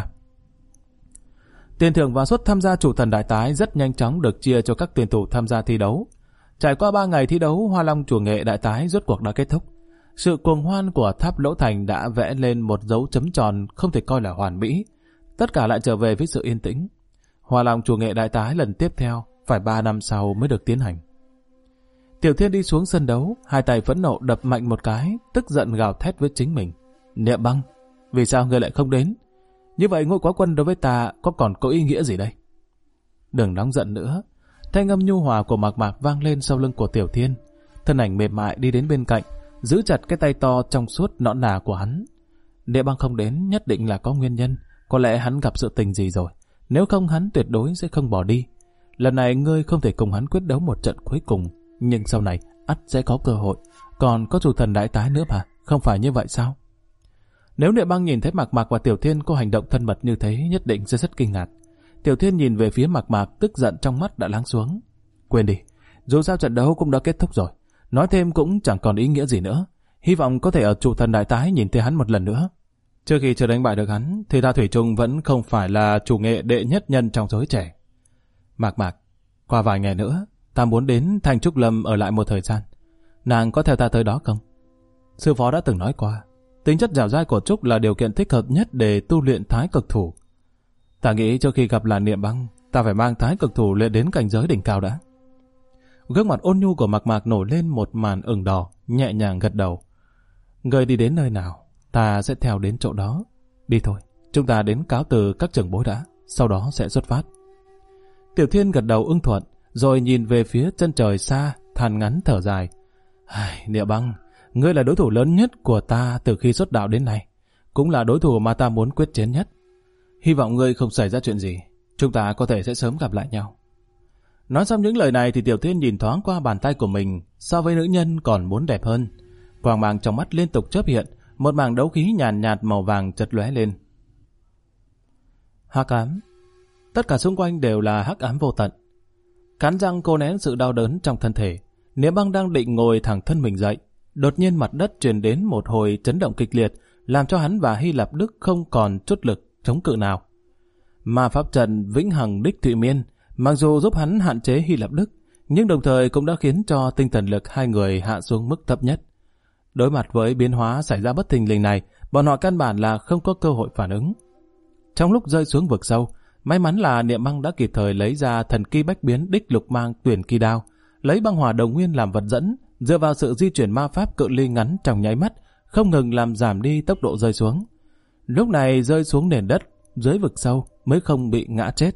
[SPEAKER 1] Tiền thưởng và suất tham gia chủ thần đại tái rất nhanh chóng được chia cho các tuyển thủ tham gia thi đấu. Trải qua 3 ngày thi đấu, Hoa Long chủ nghệ đại tái rốt cuộc đã kết thúc. Sự cuồng hoan của Tháp Lỗ Thành đã vẽ lên một dấu chấm tròn không thể coi là hoàn mỹ. Tất cả lại trở về với sự yên tĩnh. Hoa Long chủ nghệ đại tái lần tiếp theo phải 3 năm sau mới được tiến hành. Tiểu Thiên đi xuống sân đấu, hai tay phẫn nộ đập mạnh một cái, tức giận gào thét với chính mình. Niệm Băng, vì sao ngươi lại không đến? Như vậy ngôi quán quân đối với ta còn có ý nghĩa gì đây? Đừng nóng giận nữa. Thanh âm nhu hòa của Mạc vang lên sau lưng của Tiểu Thiên. Thân ảnh mềm mại đi đến bên cạnh, giữ chặt cái tay to trong suốt nõn nà của hắn. Niệm Băng không đến nhất định là có nguyên nhân, có lẽ hắn gặp sự tình gì rồi. Nếu không hắn tuyệt đối sẽ không bỏ đi. Lần này ngươi không thể cùng hắn quyết đấu một trận cuối cùng, nhưng sau này ắt sẽ có cơ hội. Còn có chủ thần đại tái nữa mà, không phải như vậy sao? Nếu Niệm Băng nhìn thấy Mạc Mạc và Tiểu Thiên có hành động thân mật như thế, nhất định sẽ rất kinh ngạc. Tiểu Thiên nhìn về phía Mạc Mạc, tức giận trong mắt đã lắng xuống. Quên đi, dù sao trận đấu cũng đã kết thúc rồi, nói thêm cũng chẳng còn ý nghĩa gì nữa. Hy vọng có thể ở Chủ Thần Đại Tái nhìn thấy hắn một lần nữa. Trước khi chưa đánh bại được hắn, thì ta thủy chung vẫn không phải là chủ nghệ đệ nhất nhân trong giới trẻ. Mạc Mạc, qua vài ngày nữa, ta muốn đến Thanh Trúc Lâm ở lại một thời gian. Nàng có theo ta tới đó không? Sư phó đã từng nói qua, tính chất dẻo dai của Trúc là điều kiện thích hợp nhất để tu luyện thái cực thủ. Ta nghĩ trước khi gặp là Niệm Băng, ta phải mang thái cực thủ lên đến cảnh giới đỉnh cao đã. Gương mặt ôn nhu của Mạc Mạc nổi lên một màn ửng đỏ, nhẹ nhàng gật đầu. Người đi đến nơi nào, ta sẽ theo đến chỗ đó. Đi thôi, chúng ta đến cáo từ các trưởng bối đã, sau đó sẽ xuất phát. Tiểu Thiên gật đầu ưng thuận, rồi nhìn về phía chân trời xa, than ngắn thở dài. Niệm Băng, ngươi là đối thủ lớn nhất của ta từ khi xuất đạo đến nay, cũng là đối thủ mà ta muốn quyết chiến nhất. Hy vọng ngươi không xảy ra chuyện gì, chúng ta có thể sẽ sớm gặp lại nhau. Nói xong những lời này thì Tiểu Thiên nhìn thoáng qua bàn tay của mình, so với nữ nhân còn muốn đẹp hơn. Quang mang trong mắt liên tục chớp hiện, một mảng đấu khí nhàn nhạt màu vàng chợt lóe lên. Hắc ám. Tất cả xung quanh đều là hắc ám vô tận. Cắn răng cô nén sự đau đớn trong thân thể, Niệm Băng đang định ngồi thẳng thân mình dậy, đột nhiên mặt đất truyền đến một hồi chấn động kịch liệt, làm cho hắn và Hy Lạp Đức không còn chút lực chống cự nào. Ma pháp trận Vĩnh Hằng Đích Thụy Miên mặc dù giúp hắn hạn chế Hy Lạp Đức, nhưng đồng thời cũng đã khiến cho tinh thần lực hai người hạ xuống mức thấp nhất. Đối mặt với biến hóa xảy ra bất thình lình này, bọn họ căn bản là không có cơ hội phản ứng. Trong lúc rơi xuống vực sâu, may mắn là Niệm Băng đã kịp thời lấy ra thần kỳ bách biến Đích Lục Mang Tuyển Kỳ Đao, lấy băng hỏa đồng nguyên làm vật dẫn, dựa vào sự di chuyển ma pháp cự ly ngắn trong nháy mắt, không ngừng làm giảm đi tốc độ rơi xuống. Lúc này rơi xuống nền đất dưới vực sâu mới không bị ngã chết.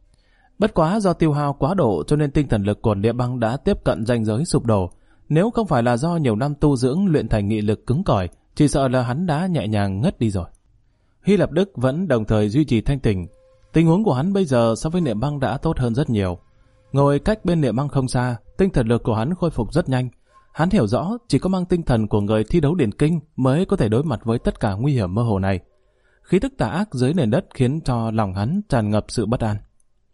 [SPEAKER 1] Bất quá do tiêu hao quá độ cho nên tinh thần lực của Niệm Băng đã tiếp cận ranh giới sụp đổ. Nếu không phải là do nhiều năm tu dưỡng luyện thành nghị lực cứng cỏi, chỉ sợ là hắn đã nhẹ nhàng ngất đi rồi. Hy Lạp Đức vẫn đồng thời duy trì thanh tỉnh. Tình huống của hắn bây giờ so với Niệm Băng đã tốt hơn rất nhiều. Ngồi cách bên Niệm Băng không xa, tinh thần lực của hắn khôi phục rất nhanh. Hắn hiểu rõ chỉ có mang tinh thần của người thi đấu điển kinh mới có thể đối mặt với tất cả nguy hiểm mơ hồ này. Khí tức tà ác dưới nền đất khiến cho lòng hắn tràn ngập sự bất an.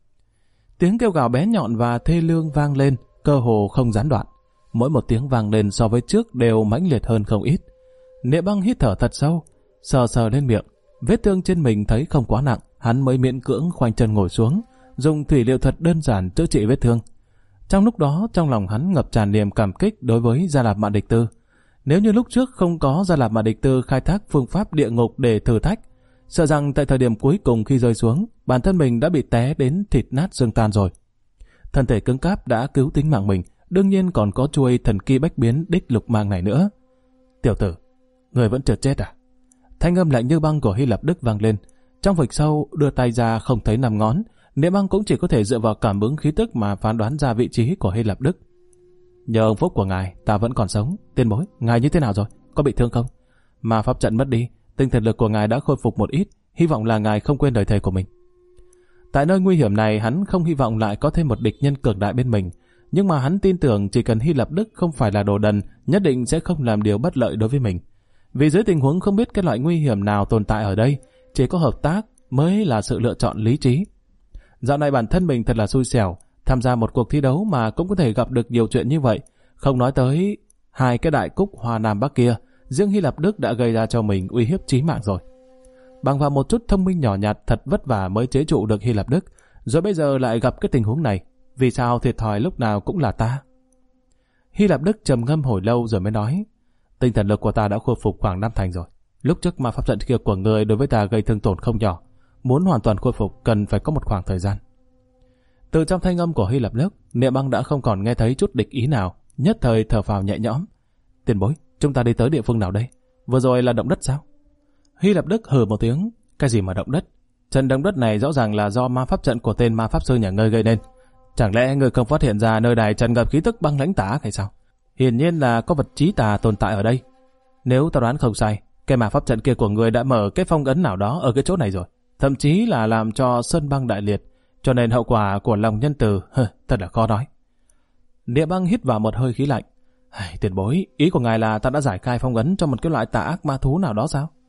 [SPEAKER 1] Tiếng kêu gào bé nhọn và thê lương vang lên, cơ hồ không gián đoạn. Mỗi một tiếng vang lên so với trước đều mãnh liệt hơn không ít. Niệm Băng hít thở thật sâu, sờ sờ lên miệng. Vết thương trên mình thấy không quá nặng, hắn mới miễn cưỡng khoanh chân ngồi xuống, dùng thủy liệu thuật đơn giản chữa trị vết thương. Trong lúc đó, trong lòng hắn ngập tràn niềm cảm kích đối với Gia Lạp Mạn Địch Tư. Nếu như lúc trước không có Gia Lạp Mạn Địch Tư khai thác phương pháp địa ngục để thử thách, sợ rằng tại thời điểm cuối cùng khi rơi xuống, bản thân mình đã bị té đến thịt nát xương tan rồi. Thân thể cứng cáp đã cứu tính mạng mình, đương nhiên còn có chuôi thần kỳ bách biến Đích Lục Mang này nữa. Tiểu tử, người vẫn chưa chết à? Thanh âm lạnh như băng của Hy Lạp Đức vang lên. Trong vực sâu đưa tay ra không thấy 5 ngón, Niệm Băng cũng chỉ có thể dựa vào cảm ứng khí tức mà phán đoán ra vị trí của Hy Lạp Đức. Nhờ ông phúc của ngài, ta vẫn còn sống. Tiên bối, ngài như thế nào rồi? Có bị thương không? Mà pháp trận mất đi, tinh thần lực của ngài đã khôi phục một ít, hy vọng là ngài không quên lời thề của mình. Tại nơi nguy hiểm này, hắn không hy vọng lại có thêm một địch nhân cường đại bên mình, nhưng mà hắn tin tưởng chỉ cần Hy Lạp Đức không phải là đồ đần, nhất định sẽ không làm điều bất lợi đối với mình. Vì dưới tình huống không biết cái loại nguy hiểm nào tồn tại ở đây, chỉ có hợp tác mới là sự lựa chọn lý trí. Dạo này bản thân mình thật là xui xẻo, tham gia một cuộc thi đấu mà cũng có thể gặp được nhiều chuyện như vậy. Không nói tới hai cái đại cúc Hoa Nam Bắc kia, riêng Hy Lạp Đức đã gây ra cho mình uy hiếp chí mạng rồi. Bằng vào một chút thông minh nhỏ nhặt thật vất vả mới chế trụ được Hy Lạp Đức, rồi bây giờ lại gặp cái tình huống này. Vì sao thiệt thòi lúc nào cũng là ta? Hy Lạp Đức trầm ngâm hồi lâu rồi mới nói, tinh thần lực của ta đã khôi phục khoảng 5 thành rồi. Lúc trước mà pháp trận kia của người đối với ta gây thương tổn không nhỏ, muốn hoàn toàn khôi phục cần phải có một khoảng thời gian. Từ trong thanh âm của Hy Lạp Đức, Niệm Băng đã không còn nghe thấy chút địch ý nào, nhất thời thở phào nhẹ nhõm. Tiền bối, chúng ta đi tới địa phương nào đây? Vừa rồi là động đất sao? Hy Lạp Đức hừ một tiếng, cái gì mà động đất? Trận động đất này rõ ràng là do ma pháp trận của tên ma pháp sư nhà ngươi gây nên. Chẳng lẽ ngươi không phát hiện ra nơi này tràn ngập khí tức băng lãnh tà ác hay sao? Hiển nhiên là có vật chí tà tồn tại ở đây. Nếu ta đoán không sai, cái ma pháp trận kia của ngươi đã mở cái phong ấn nào đó ở cái chỗ này rồi, thậm chí là làm cho sơn băng đại liệt, cho nên hậu quả của lòng nhân từ thật là khó nói. Niệm Băng hít vào một hơi khí lạnh. Tiền bối, ý của ngài là ta đã giải khai phong ấn cho một cái loại tà ác ma thú nào đó sao?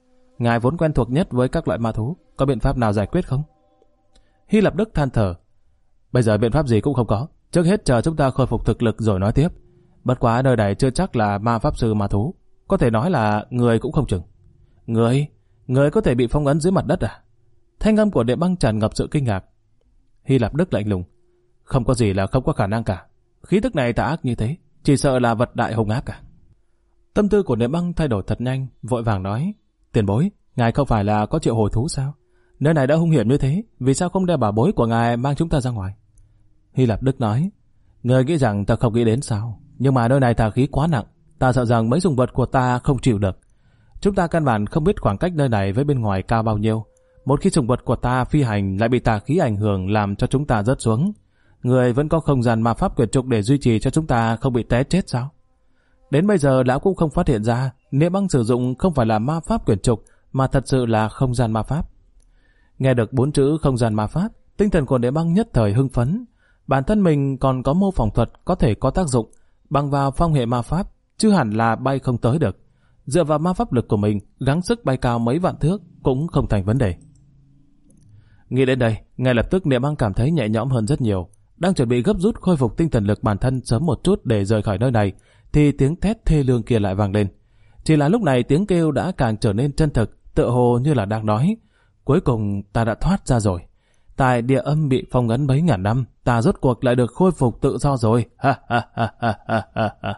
[SPEAKER 1] ngài vốn quen thuộc nhất với các loại ma thú, có biện pháp nào giải quyết không? Hy Lạp Đức than thở. Bây giờ biện pháp gì cũng không có, trước hết chờ chúng ta khôi phục thực lực rồi nói tiếp. Bất quá nơi này chưa chắc là ma pháp sư ma thú, có thể nói là người cũng không chừng. Người có thể bị phong ấn dưới mặt đất à? Thanh âm của Địa Băng tràn ngập sự kinh ngạc. Hy Lạp Đức lạnh lùng. Không có gì là không có khả năng cả. Khí tức này tà ác như thế, chỉ sợ là vật đại hung ác cả. Tâm tư của Địa Băng thay đổi thật nhanh, vội vàng nói. Tiền bối, ngài không phải là có triệu hồi thú sao? Nơi này đã hung hiểm như thế, vì sao không đem bảo bối của ngài mang chúng ta ra ngoài? Hy Lạp Đức nói. Người nghĩ rằng ta không nghĩ đến sao? Nhưng mà nơi này tà khí quá nặng, ta sợ rằng mấy sùng vật của ta không chịu được. Chúng ta căn bản không biết khoảng cách nơi này với bên ngoài cao bao nhiêu. Một khi sùng vật của ta phi hành lại bị tà khí ảnh hưởng làm cho chúng ta rớt xuống. Người vẫn có không gian ma pháp quyển trục để duy trì cho chúng ta không bị té chết sao? Đến bây giờ lão cũng không phát hiện ra Địa Băng sử dụng không phải là ma pháp quyển trục mà thật sự là không gian ma pháp. Nghe được 4 chữ không gian ma pháp, tinh thần của Địa Băng nhất thời hưng phấn. Bản thân mình còn có mô phỏng thuật có thể có tác dụng bằng vào phong hệ ma pháp, chứ hẳn là bay không tới được. Dựa vào ma pháp lực của mình, gắng sức bay cao mấy vạn thước cũng không thành vấn đề. Nghĩ đến đây, ngay lập tức Địa Băng cảm thấy nhẹ nhõm hơn rất nhiều. Đang chuẩn bị gấp rút khôi phục tinh thần lực bản thân sớm một chút để rời khỏi nơi này, thì tiếng thét thê lương kia lại vang lên. Chỉ là lúc này tiếng kêu đã càng trở nên chân thực, tựa hồ như là đang nói. Cuối cùng ta đã thoát ra rồi. Tại địa âm bị phong ấn mấy ngàn năm, ta rốt cuộc lại được khôi phục tự do rồi. Ha ha ha ha ha ha.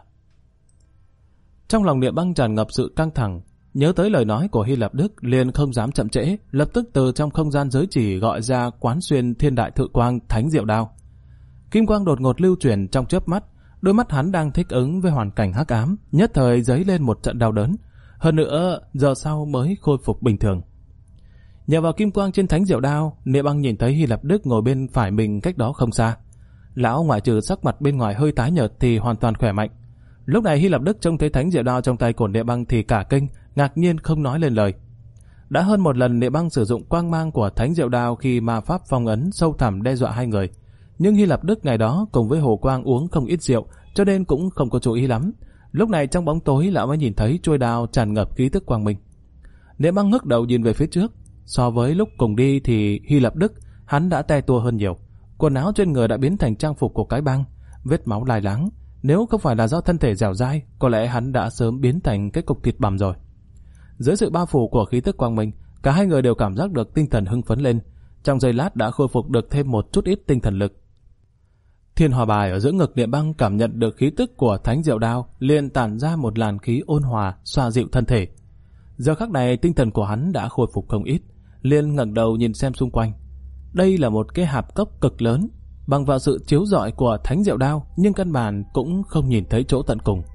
[SPEAKER 1] Trong lòng Địa Băng tràn ngập sự căng thẳng, nhớ tới lời nói của Hy Lạp Đức liền không dám chậm trễ, lập tức từ trong không gian giới chỉ gọi ra quán xuyên thiên đại thự quang thánh diệu đao. Kim quang đột ngột lưu chuyển trong chớp mắt, đôi mắt hắn đang thích ứng với hoàn cảnh hắc ám, nhất thời dấy lên một trận đau đớn. Hơn nữa, giờ sau mới khôi phục bình thường. Nhờ vào kim quang trên thánh diệu đao, Địa Băng nhìn thấy Hy Lạp Đức ngồi bên phải mình cách đó không xa. Lão ngoại trừ sắc mặt bên ngoài hơi tái nhợt thì hoàn toàn khỏe mạnh. Lúc này Hy Lạp Đức trông thấy thánh diệu đao trong tay của Địa Băng thì cả kinh, ngạc nhiên không nói lên lời. Đã hơn một lần Địa Băng sử dụng quang mang của thánh diệu đao khi ma pháp phong ấn sâu thẳm đe dọa hai người. Nhưng Hy Lạp Đức ngày đó cùng với Hồ Quang uống không ít rượu, cho nên cũng không có chú ý lắm. Lúc này trong bóng tối lão mới nhìn thấy chuôi đao tràn ngập khí tức quang minh. Địa Băng ngước đầu nhìn về phía trước. So với lúc cùng đi thì Hy Lạp Đức hắn đã te tua hơn nhiều. Quần áo trên người đã biến thành trang phục của cái băng, vết máu lai láng. Nếu không phải là do thân thể dẻo dai, có lẽ hắn đã sớm biến thành cái cục thịt bằm rồi. Dưới sự bao phủ của khí tức quang minh, cả hai người đều cảm giác được tinh thần hưng phấn lên. Trong giây lát đã khôi phục được thêm một chút ít tinh thần lực. Thiên Hòa Bài ở giữa ngực Địa Băng cảm nhận được khí tức của thánh diệu đao, liền tản ra một làn khí ôn hòa, xoa dịu thân thể. Giờ khắc này tinh thần của hắn đã khôi phục không ít, liền ngẩng đầu nhìn xem xung quanh. Đây là một cái hạp cốc cực lớn, bằng vào sự chiếu rọi của thánh diệu đao, nhưng căn bản cũng không nhìn thấy chỗ tận cùng.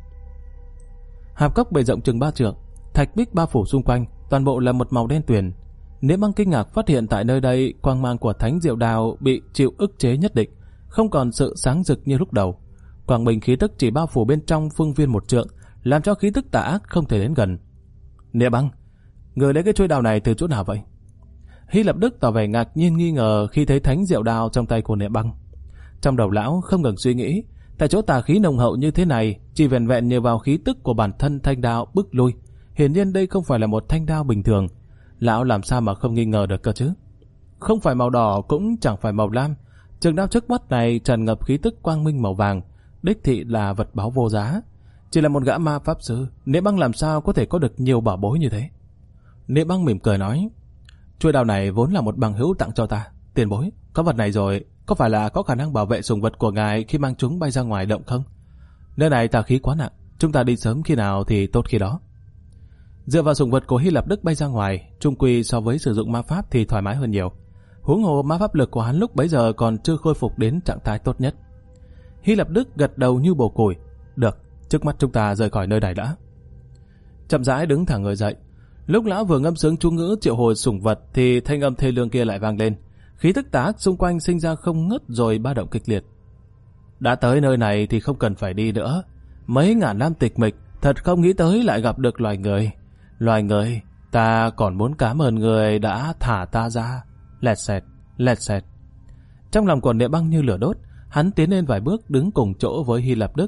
[SPEAKER 1] Hạp cốc bề rộng chừng 3 trượng, thạch bích bao phủ xung quanh, toàn bộ là một màu đen tuyền. Địa Băng kinh ngạc phát hiện tại nơi đây quang mang của thánh diệu đao bị chịu ức chế nhất định, không còn sự sáng rực như lúc đầu. Quang minh khí tức chỉ bao phủ bên trong phương viên 1 trượng, làm cho khí tức tà ác không thể đến gần. Địa Băng, người lấy cái chuôi đao này từ chỗ nào vậy? Hy Lạp Đức tỏ vẻ ngạc nhiên nghi ngờ khi thấy thánh diệu đao trong tay của Địa Băng. Trong đầu lão không ngừng suy nghĩ, tại chỗ tà khí nồng hậu như thế này, chỉ vẻn vẹn nhờ vào khí tức của bản thân thanh đao bức lui, hiển nhiên đây không phải là một thanh đao bình thường. Lão làm sao mà không nghi ngờ được cơ chứ? Không phải màu đỏ cũng chẳng phải màu lam, trường đao trước mắt này tràn ngập khí tức quang minh màu vàng, đích thị là vật báu vô giá. Chỉ là một gã ma pháp sư, Địa Băng làm sao có thể có được nhiều bảo bối như thế? Địa Băng mỉm cười nói, chuôi đao này vốn là một bằng hữu tặng cho ta. Tiền bối, có vật này rồi, có phải là có khả năng bảo vệ sùng vật của ngài khi mang chúng bay ra ngoài động không? Nơi này tà khí quá nặng, chúng ta đi sớm khi nào thì tốt khi đó. Dựa vào sùng vật của Hy Lạp Đức bay ra ngoài, chung quy so với sử dụng ma pháp thì thoải mái hơn nhiều. Huống hồ ma pháp lực của hắn lúc bấy giờ còn chưa khôi phục đến trạng thái tốt nhất. Hy Lạp Đức gật đầu như bổ củi. Được, trước mắt chúng ta rời khỏi nơi này đã. Chậm rãi đứng thẳng người dậy. Lúc lão vừa ngâm sướng chú ngữ triệu hồi sủng vật thì thanh âm thê lương kia lại vang lên. Khí tức tà ác xung quanh sinh ra không ngớt rồi ba động kịch liệt. Đã tới nơi này thì không cần phải đi nữa. Mấy ngàn năm tịch mịch, thật không nghĩ tới lại gặp được loài người. Loài người, ta còn muốn cảm ơn người đã thả ta ra. Lẹt xẹt, lẹt xẹt. Trong lòng của Địa Băng như lửa đốt, hắn tiến lên vài bước đứng cùng chỗ với Hy Lạp Đức,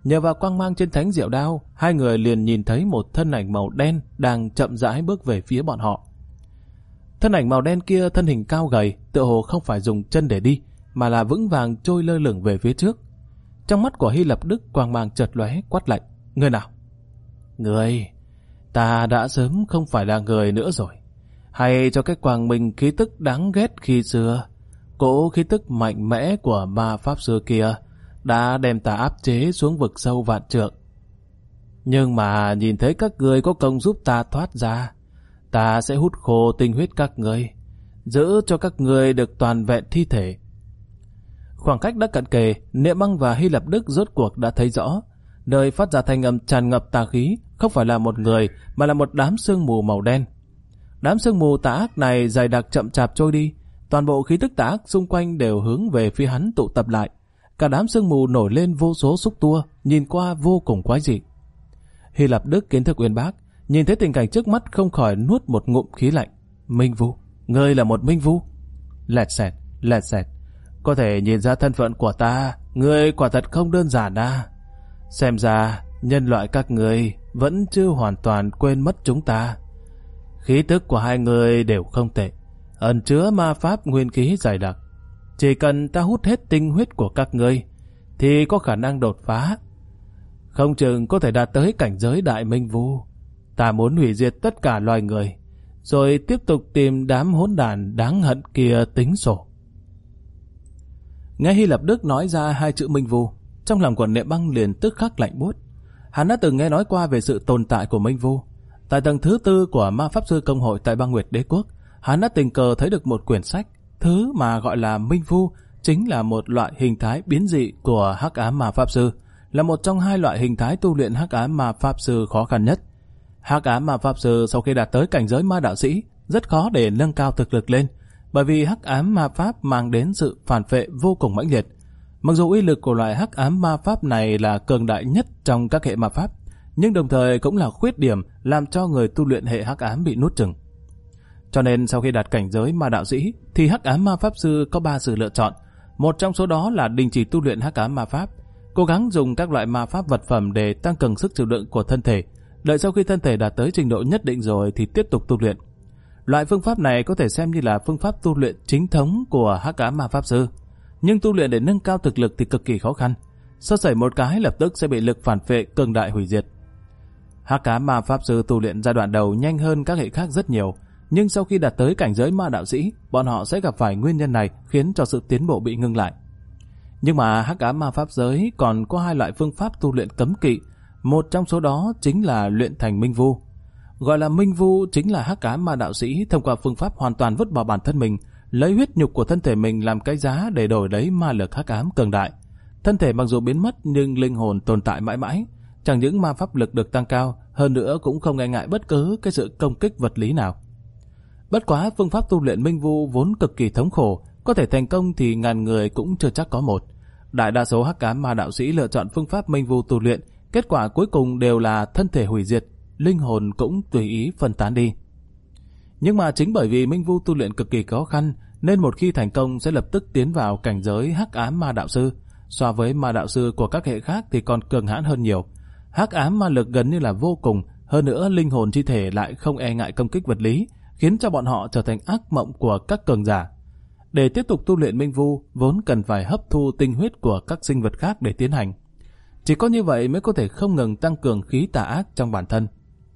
[SPEAKER 1] Nhờ vào quang mang trên thánh diệu đao, hai người liền nhìn thấy một thân ảnh màu đen đang chậm rãi bước về phía bọn họ. Thân ảnh màu đen kia thân hình cao gầy, tựa hồ không phải dùng chân để đi, mà là vững vàng trôi lơ lửng về phía trước. Trong mắt của Hy Lập Đức quang mang chợt lóe, quát lạnh: người nào? Người, ta đã sớm không phải là người nữa rồi. Hay cho cái quang minh khí tức đáng ghét khi xưa, cỗ khí tức mạnh mẽ của ma pháp sư kia đã đem ta áp chế xuống vực sâu vạn trượng. Nhưng mà nhìn thấy các người có công giúp ta thoát ra, ta sẽ hút khô tinh huyết các người, giữ cho các người được toàn vẹn thi thể. Khoảng cách đã cận kề, Niệm Băng và Hy Lập Đức rốt cuộc đã thấy rõ, nơi phát ra thanh âm tràn ngập tà khí không phải là một người, mà là một đám sương mù màu đen. Đám sương mù tà ác này dày đặc chậm chạp trôi đi, toàn bộ khí tức tà ác xung quanh đều hướng về phía hắn tụ tập lại. Cả đám sương mù nổi lên vô số xúc tua, nhìn qua vô cùng quái dị. Hy Lập Đức kiến thức uyên bác, nhìn thấy tình cảnh trước mắt không khỏi nuốt một ngụm khí lạnh. Minh Vu, ngươi là một Minh Vu? Lẹt xẹt, có thể nhìn ra thân phận của ta, ngươi quả thật không đơn giản à. Xem ra nhân loại các ngươi vẫn chưa hoàn toàn quên mất chúng ta. Khí tức của hai người đều không tệ, ẩn chứa ma pháp nguyên khí dày đặc. Chỉ cần ta hút hết tinh huyết của các ngươi thì có khả năng đột phá, không chừng có thể đạt tới cảnh giới đại Minh Vu. Ta muốn hủy diệt tất cả loài người, rồi tiếp tục tìm đám hỗn đản đáng hận kia tính sổ. Nghe Hy Lập Đức nói ra hai chữ Minh Vu, trong lòng của Niệm Băng liền tức khắc lạnh buốt. Hắn đã từng nghe nói qua về sự tồn tại của Minh Vu. Tại tầng thứ 4 của ma pháp sư công hội tại Băng Nguyệt Đế Quốc, hắn đã tình cờ thấy được một quyển sách. Thứ mà gọi là Minh Vu chính là một loại hình thái biến dị của hắc ám ma pháp sư, là một trong hai loại hình thái tu luyện hắc ám ma pháp sư khó khăn nhất. Hắc ám ma pháp sư sau khi đạt tới cảnh giới ma đạo sĩ rất khó để nâng cao thực lực lên, bởi vì hắc ám ma pháp mang đến sự phản phệ vô cùng mãnh liệt. Mặc dù uy lực của loại hắc ám ma pháp này là cường đại nhất trong các hệ ma pháp, nhưng đồng thời cũng là khuyết điểm làm cho người tu luyện hệ hắc ám bị nuốt chửng. Cho nên sau khi đạt cảnh giới ma đạo sĩ thì hắc ám ma pháp sư có 3 sự lựa chọn. Một trong số đó là đình chỉ tu luyện hắc ám ma pháp, cố gắng dùng các loại ma pháp vật phẩm để tăng cường sức chịu đựng của thân thể, đợi sau khi thân thể đạt tới trình độ nhất định rồi thì tiếp tục tu luyện. Loại phương pháp này có thể xem như là phương pháp tu luyện chính thống của hắc ám ma pháp sư, nhưng tu luyện để nâng cao thực lực thì cực kỳ khó khăn. Sơ sẩy một cái lập tức sẽ bị lực phản phệ cường đại hủy diệt. Hắc ám ma pháp sư tu luyện giai đoạn đầu nhanh hơn các hệ khác rất nhiều, nhưng sau khi đạt tới cảnh giới ma đạo sĩ, bọn họ sẽ gặp phải nguyên nhân này khiến cho sự tiến bộ bị ngưng lại. Nhưng mà hắc ám ma pháp giới còn có 2 loại phương pháp tu luyện cấm kỵ, một trong số đó chính là luyện thành Minh Vu. Gọi là Minh Vu chính là hắc ám ma đạo sĩ thông qua phương pháp hoàn toàn vứt bỏ bản thân mình, lấy huyết nhục của thân thể mình làm cái giá để đổi lấy ma lực hắc ám cường đại. Thân thể mặc dù biến mất nhưng linh hồn tồn tại mãi mãi, chẳng những ma pháp lực được tăng cao, hơn nữa cũng không e ngại bất cứ cái sự công kích vật lý nào. Bất quá phương pháp tu luyện Minh Vu vốn cực kỳ thống khổ, có thể thành công thì ngàn người cũng chưa chắc có một. Đại đa số hắc ám ma đạo sĩ lựa chọn phương pháp Minh Vu tu luyện, kết quả cuối cùng đều là thân thể hủy diệt, linh hồn cũng tùy ý phân tán đi. Nhưng mà chính bởi vì Minh Vu tu luyện cực kỳ khó khăn, nên một khi thành công sẽ lập tức tiến vào cảnh giới hắc ám ma đạo sư. So với ma đạo sư của các hệ khác thì còn cường hãn hơn nhiều. Hắc ám ma lực gần như là vô cùng, hơn nữa linh hồn chi thể lại không e ngại công kích vật lý, khiến cho bọn họ trở thành ác mộng của các cường giả. Để tiếp tục tu luyện Minh Vu, vốn cần phải hấp thu tinh huyết của các sinh vật khác để tiến hành. Chỉ có như vậy mới có thể không ngừng tăng cường khí tà ác trong bản thân.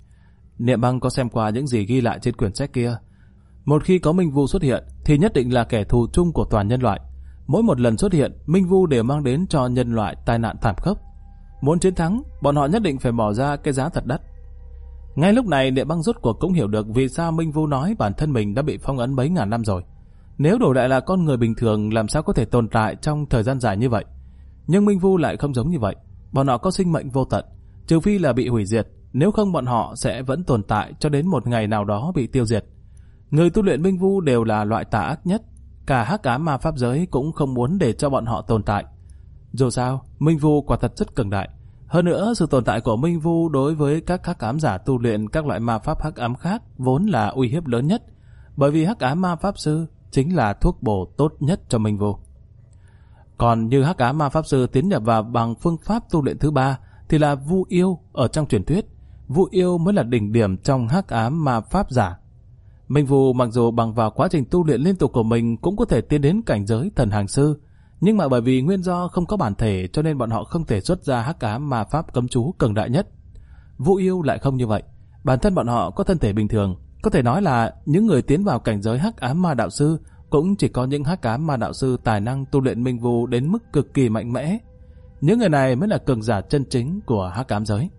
[SPEAKER 1] Niệm Băng có xem qua những gì ghi lại trên quyển sách kia. Một khi có Minh Vu xuất hiện thì nhất định là kẻ thù chung của toàn nhân loại. Mỗi một lần xuất hiện, Minh Vu đều mang đến cho nhân loại tai nạn thảm khốc. Muốn chiến thắng, bọn họ nhất định phải bỏ ra cái giá thật đắt. Ngay lúc này Niệm Băng rốt cuộc cũng hiểu được vì sao Minh Vu nói bản thân mình đã bị phong ấn mấy ngàn năm rồi. Nếu đổi lại là con người bình thường làm sao có thể tồn tại trong thời gian dài như vậy. Nhưng Minh Vu lại không giống như vậy. Bọn họ có sinh mệnh vô tận, trừ phi là bị hủy diệt, nếu không bọn họ sẽ vẫn tồn tại cho đến một ngày nào đó bị tiêu diệt. Người tu luyện Minh Vu đều là loại tà ác nhất, cả hắc ám ma pháp giới cũng không muốn để cho bọn họ tồn tại. Dù sao, Minh Vu quả thật rất cường đại. Hơn nữa, sự tồn tại của Minh Vu đối với các hắc ám giả tu luyện các loại ma pháp hắc ám khác vốn là uy hiếp lớn nhất, bởi vì hắc ám ma pháp sư chính là thuốc bổ tốt nhất cho Minh Vu. Còn như Hắc Ám Ma Pháp Sư tiến nhập vào bằng phương pháp tu luyện thứ 3 thì là Vu Yêu ở trong truyền thuyết. Vu Yêu mới là đỉnh điểm trong Hắc Ám Ma Pháp giả. Minh Vu mặc dù bằng vào quá trình tu luyện liên tục của mình cũng có thể tiến đến cảnh giới thần hàng sư, nhưng mà bởi vì nguyên do không có bản thể cho nên bọn họ không thể xuất ra Hắc Ám Ma Pháp cấm chú cường đại nhất. Vu Yêu lại không như vậy. Bản thân bọn họ có thân thể bình thường, có thể nói là những người tiến vào cảnh giới Hắc Ám Ma Đạo Sư cũng chỉ có những Hắc Ám Ma Đạo Sư tài năng tu luyện Minh Vu đến mức cực kỳ mạnh mẽ. Những người này mới là cường giả chân chính của Hắc Ám giới.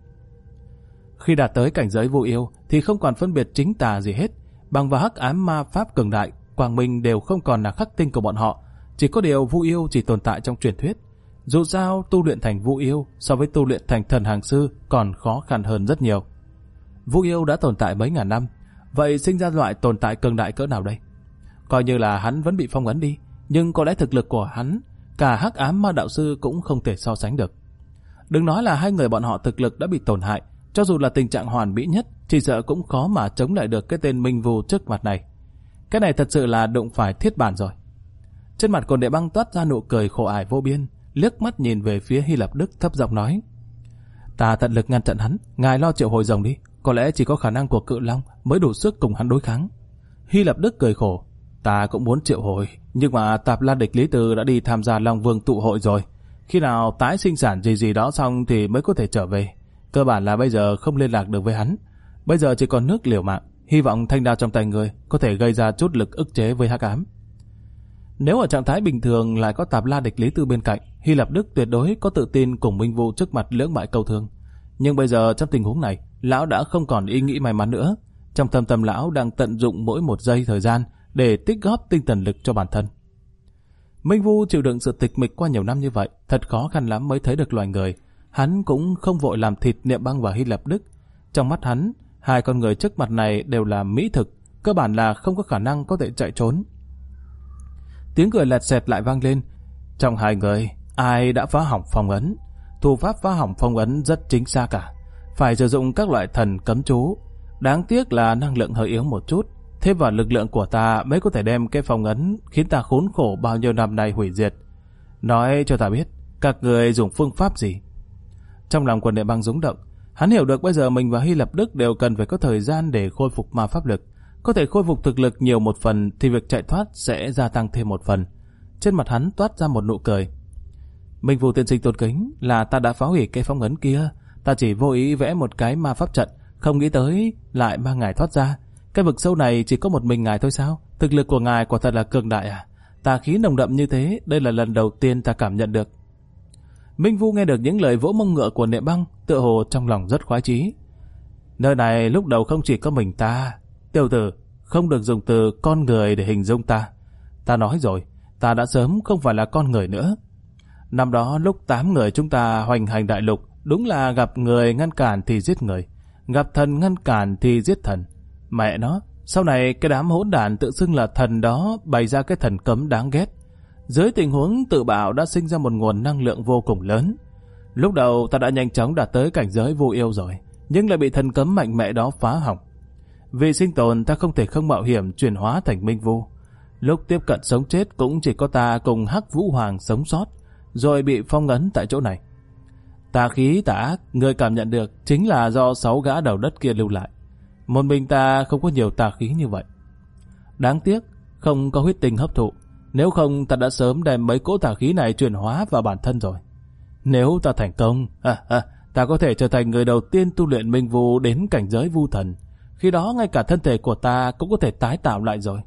[SPEAKER 1] Khi đạt tới cảnh giới Vu Yêu thì không còn phân biệt chính tà gì hết. Bằng vào Hắc Ám Ma Pháp cường đại, quang minh đều không còn là khắc tinh của bọn họ. Chỉ có điều Vu Yêu chỉ tồn tại trong truyền thuyết. Dù sao tu luyện thành Vu Yêu so với tu luyện thành thần hàng sư còn khó khăn hơn rất nhiều. Vu Yêu đã tồn tại mấy ngàn năm, vậy sinh ra loại tồn tại cường đại cỡ nào đây? Coi như là hắn vẫn bị phong ấn đi, nhưng có lẽ thực lực của hắn cả Hắc Ám Ma Đạo Sư cũng không thể so sánh được. Đừng nói là hai người bọn họ thực lực đã bị tổn hại, cho dù là tình trạng hoàn mỹ nhất, chỉ sợ cũng khó mà chống lại được cái tên Minh Vu trước mặt này. Cái này thật sự là đụng phải thiết bản rồi. Trên mặt Cổn Đệ Băng toát ra nụ cười khổ ải vô biên, liếc mắt nhìn về phía Hy Lạp Đức thấp giọng nói: "Ta tận lực ngăn chặn hắn, ngài lo triệu hồi rồng đi, có lẽ chỉ có khả năng của Cự Long mới đủ sức cùng hắn đối kháng." Hy Lạp Đức cười khổ: "Ta cũng muốn triệu hồi, nhưng mà Tạp La Địch Lý Từ đã đi tham gia Long Vương tụ hội rồi. Khi nào tái sinh sản gì đó xong thì mới có thể trở về. Cơ bản là bây giờ không liên lạc được với hắn. Bây giờ chỉ còn nước liều mạng, hy vọng thanh đao trong tay người có thể gây ra chút lực ức chế với Hắc Ám." Nếu ở trạng thái bình thường lại có Tạp La Địch Lý Tư bên cạnh, Hy Lạp Đức tuyệt đối có tự tin cùng Minh Vu trước mặt lưỡng bại câu thương. Nhưng bây giờ trong tình huống này, lão đã không còn ý nghĩ may mắn nữa. Trong thâm tâm lão đang tận dụng mỗi một giây thời gian để tích góp tinh thần lực cho bản thân. Minh Vu chịu đựng sự tịch mịch qua nhiều năm như vậy, thật khó khăn lắm mới thấy được loài người. Hắn cũng không vội làm thịt Niệm Băng và Hy Lạp Đức. Trong mắt hắn, hai con người trước mặt này đều là mỹ thực, cơ bản là không có khả năng có thể chạy trốn. Tiếng cười lẹt xẹt lại vang lên. Trong hai người, ai đã phá hỏng phong ấn? Thủ pháp phá hỏng phong ấn rất chính xác cả. Phải sử dụng các loại thần cấm chú. Đáng tiếc là năng lượng hơi yếu một chút. Thêm vào lực lượng của ta mới có thể đem cái phong ấn khiến ta khốn khổ bao nhiêu năm nay hủy diệt. Nói cho ta biết, các người dùng phương pháp gì? Trong lòng Quần Đệ Băng rúng động. Hắn hiểu được bây giờ mình và Hy Lạp Đức đều cần phải có thời gian để khôi phục ma pháp lực. Có thể khôi phục thực lực nhiều một phần thì việc chạy thoát sẽ gia tăng thêm một phần. Trên mặt hắn toát ra một nụ cười. Minh Vu tiên sinh tôn kính, là ta đã phá hủy cái phong ấn kia. Ta chỉ vô ý vẽ một cái ma pháp trận, không nghĩ tới lại mang ngài thoát ra. Cái vực sâu này chỉ có một mình ngài thôi sao? Thực lực của ngài quả thật là cường đại à? Tà khí nồng đậm như thế, đây là lần đầu tiên ta cảm nhận được. Minh Vu nghe được những lời vỗ mông ngựa của Niệm Băng, tựa hồ trong lòng rất khoái chí. Nơi này lúc đầu không chỉ có mình ta. Tiểu tử, không được dùng từ con người để hình dung ta. Ta nói rồi, ta đã sớm không phải là con người nữa. Năm đó lúc 8 người chúng ta hoành hành đại lục, đúng là gặp người ngăn cản thì giết người, gặp thần ngăn cản thì giết thần. Mẹ nó, sau này cái đám hỗn đản tự xưng là thần đó bày ra cái thần cấm đáng ghét. Dưới tình huống tự bạo đã sinh ra một nguồn năng lượng vô cùng lớn. Lúc đầu ta đã nhanh chóng đạt tới cảnh giới Vu Yêu rồi, nhưng lại bị thần cấm mạnh mẽ đó phá hỏng. Vì sinh tồn ta không thể không mạo hiểm chuyển hóa thành Minh Vu. Lúc tiếp cận sống chết cũng chỉ có ta cùng Hắc Vũ Hoàng sống sót, rồi bị phong ấn tại chỗ này. Tà khí tà ác, người cảm nhận được chính là do 6 gã đầu đất kia lưu lại. Một mình ta không có nhiều tà khí như vậy. Đáng tiếc, không có huyết tinh hấp thụ. Nếu không ta đã sớm đem mấy cỗ tà khí này chuyển hóa vào bản thân rồi. Nếu ta thành công, ta có thể trở thành người đầu tiên tu luyện Minh Vu đến cảnh giới Vu Thần. Khi đó ngay cả thân thể của ta cũng có thể tái tạo lại rồi.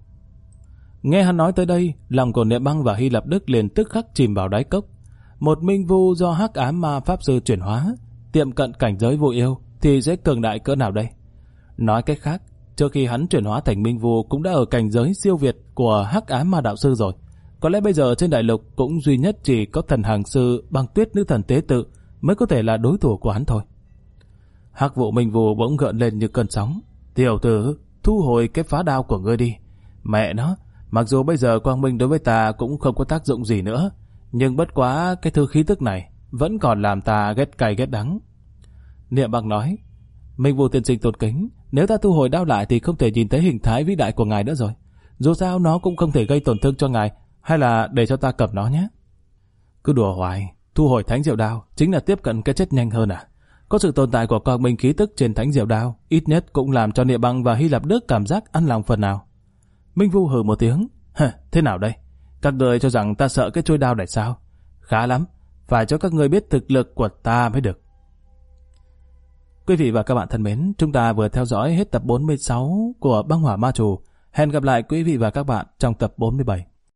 [SPEAKER 1] Nghe hắn nói tới đây, lòng của Niệm Băng và Hy Lạp Đức liền tức khắc chìm vào đáy cốc. Một Minh Vu do Hắc Ám Ma Pháp Sư chuyển hóa, tiệm cận cảnh giới Vu Yêu thì sẽ cường đại cỡ nào đây? Nói cách khác, trước khi hắn chuyển hóa thành Minh Vu cũng đã ở cảnh giới siêu việt của Hắc Ám Ma Đạo Sư rồi. Có lẽ bây giờ trên đại lục cũng duy nhất chỉ có thần hàng sư Băng Tuyết Nữ Thần Tế Tự mới có thể là đối thủ của hắn thôi. Hắc Vụ Minh Vu bỗng gợn lên như cơn sóng. Tiểu tử, thu hồi cái phá đao của ngươi đi. Mẹ nó, mặc dù bây giờ quang minh đối với ta cũng không có tác dụng gì nữa, nhưng bất quá cái thứ khí tức này vẫn còn làm ta ghét cay ghét đắng. Niệm Băng nói, Minh Vu tiên sinh tôn kính, nếu ta thu hồi đao lại thì không thể nhìn thấy hình thái vĩ đại của ngài nữa rồi. Dù sao nó cũng không thể gây tổn thương cho ngài, hay là để cho ta cầm nó nhé. Cứ đùa hoài, thu hồi thánh diệu đao chính là tiếp cận cái chết nhanh hơn à? Có sự tồn tại của quang minh khí tức trên thánh diệu đao, ít nhất cũng làm cho Địa Băng và Hy Lạp Đức cảm giác an lòng phần nào. Minh Vu hừ một tiếng, thế nào đây? Các người cho rằng ta sợ cái chuôi đao này sao? Khá lắm, phải cho các người biết thực lực của ta mới được. Quý vị và các bạn thân mến, chúng ta vừa theo dõi hết tập 46 của Băng Hỏa Ma Trù. Hẹn gặp lại quý vị và các bạn trong tập 47.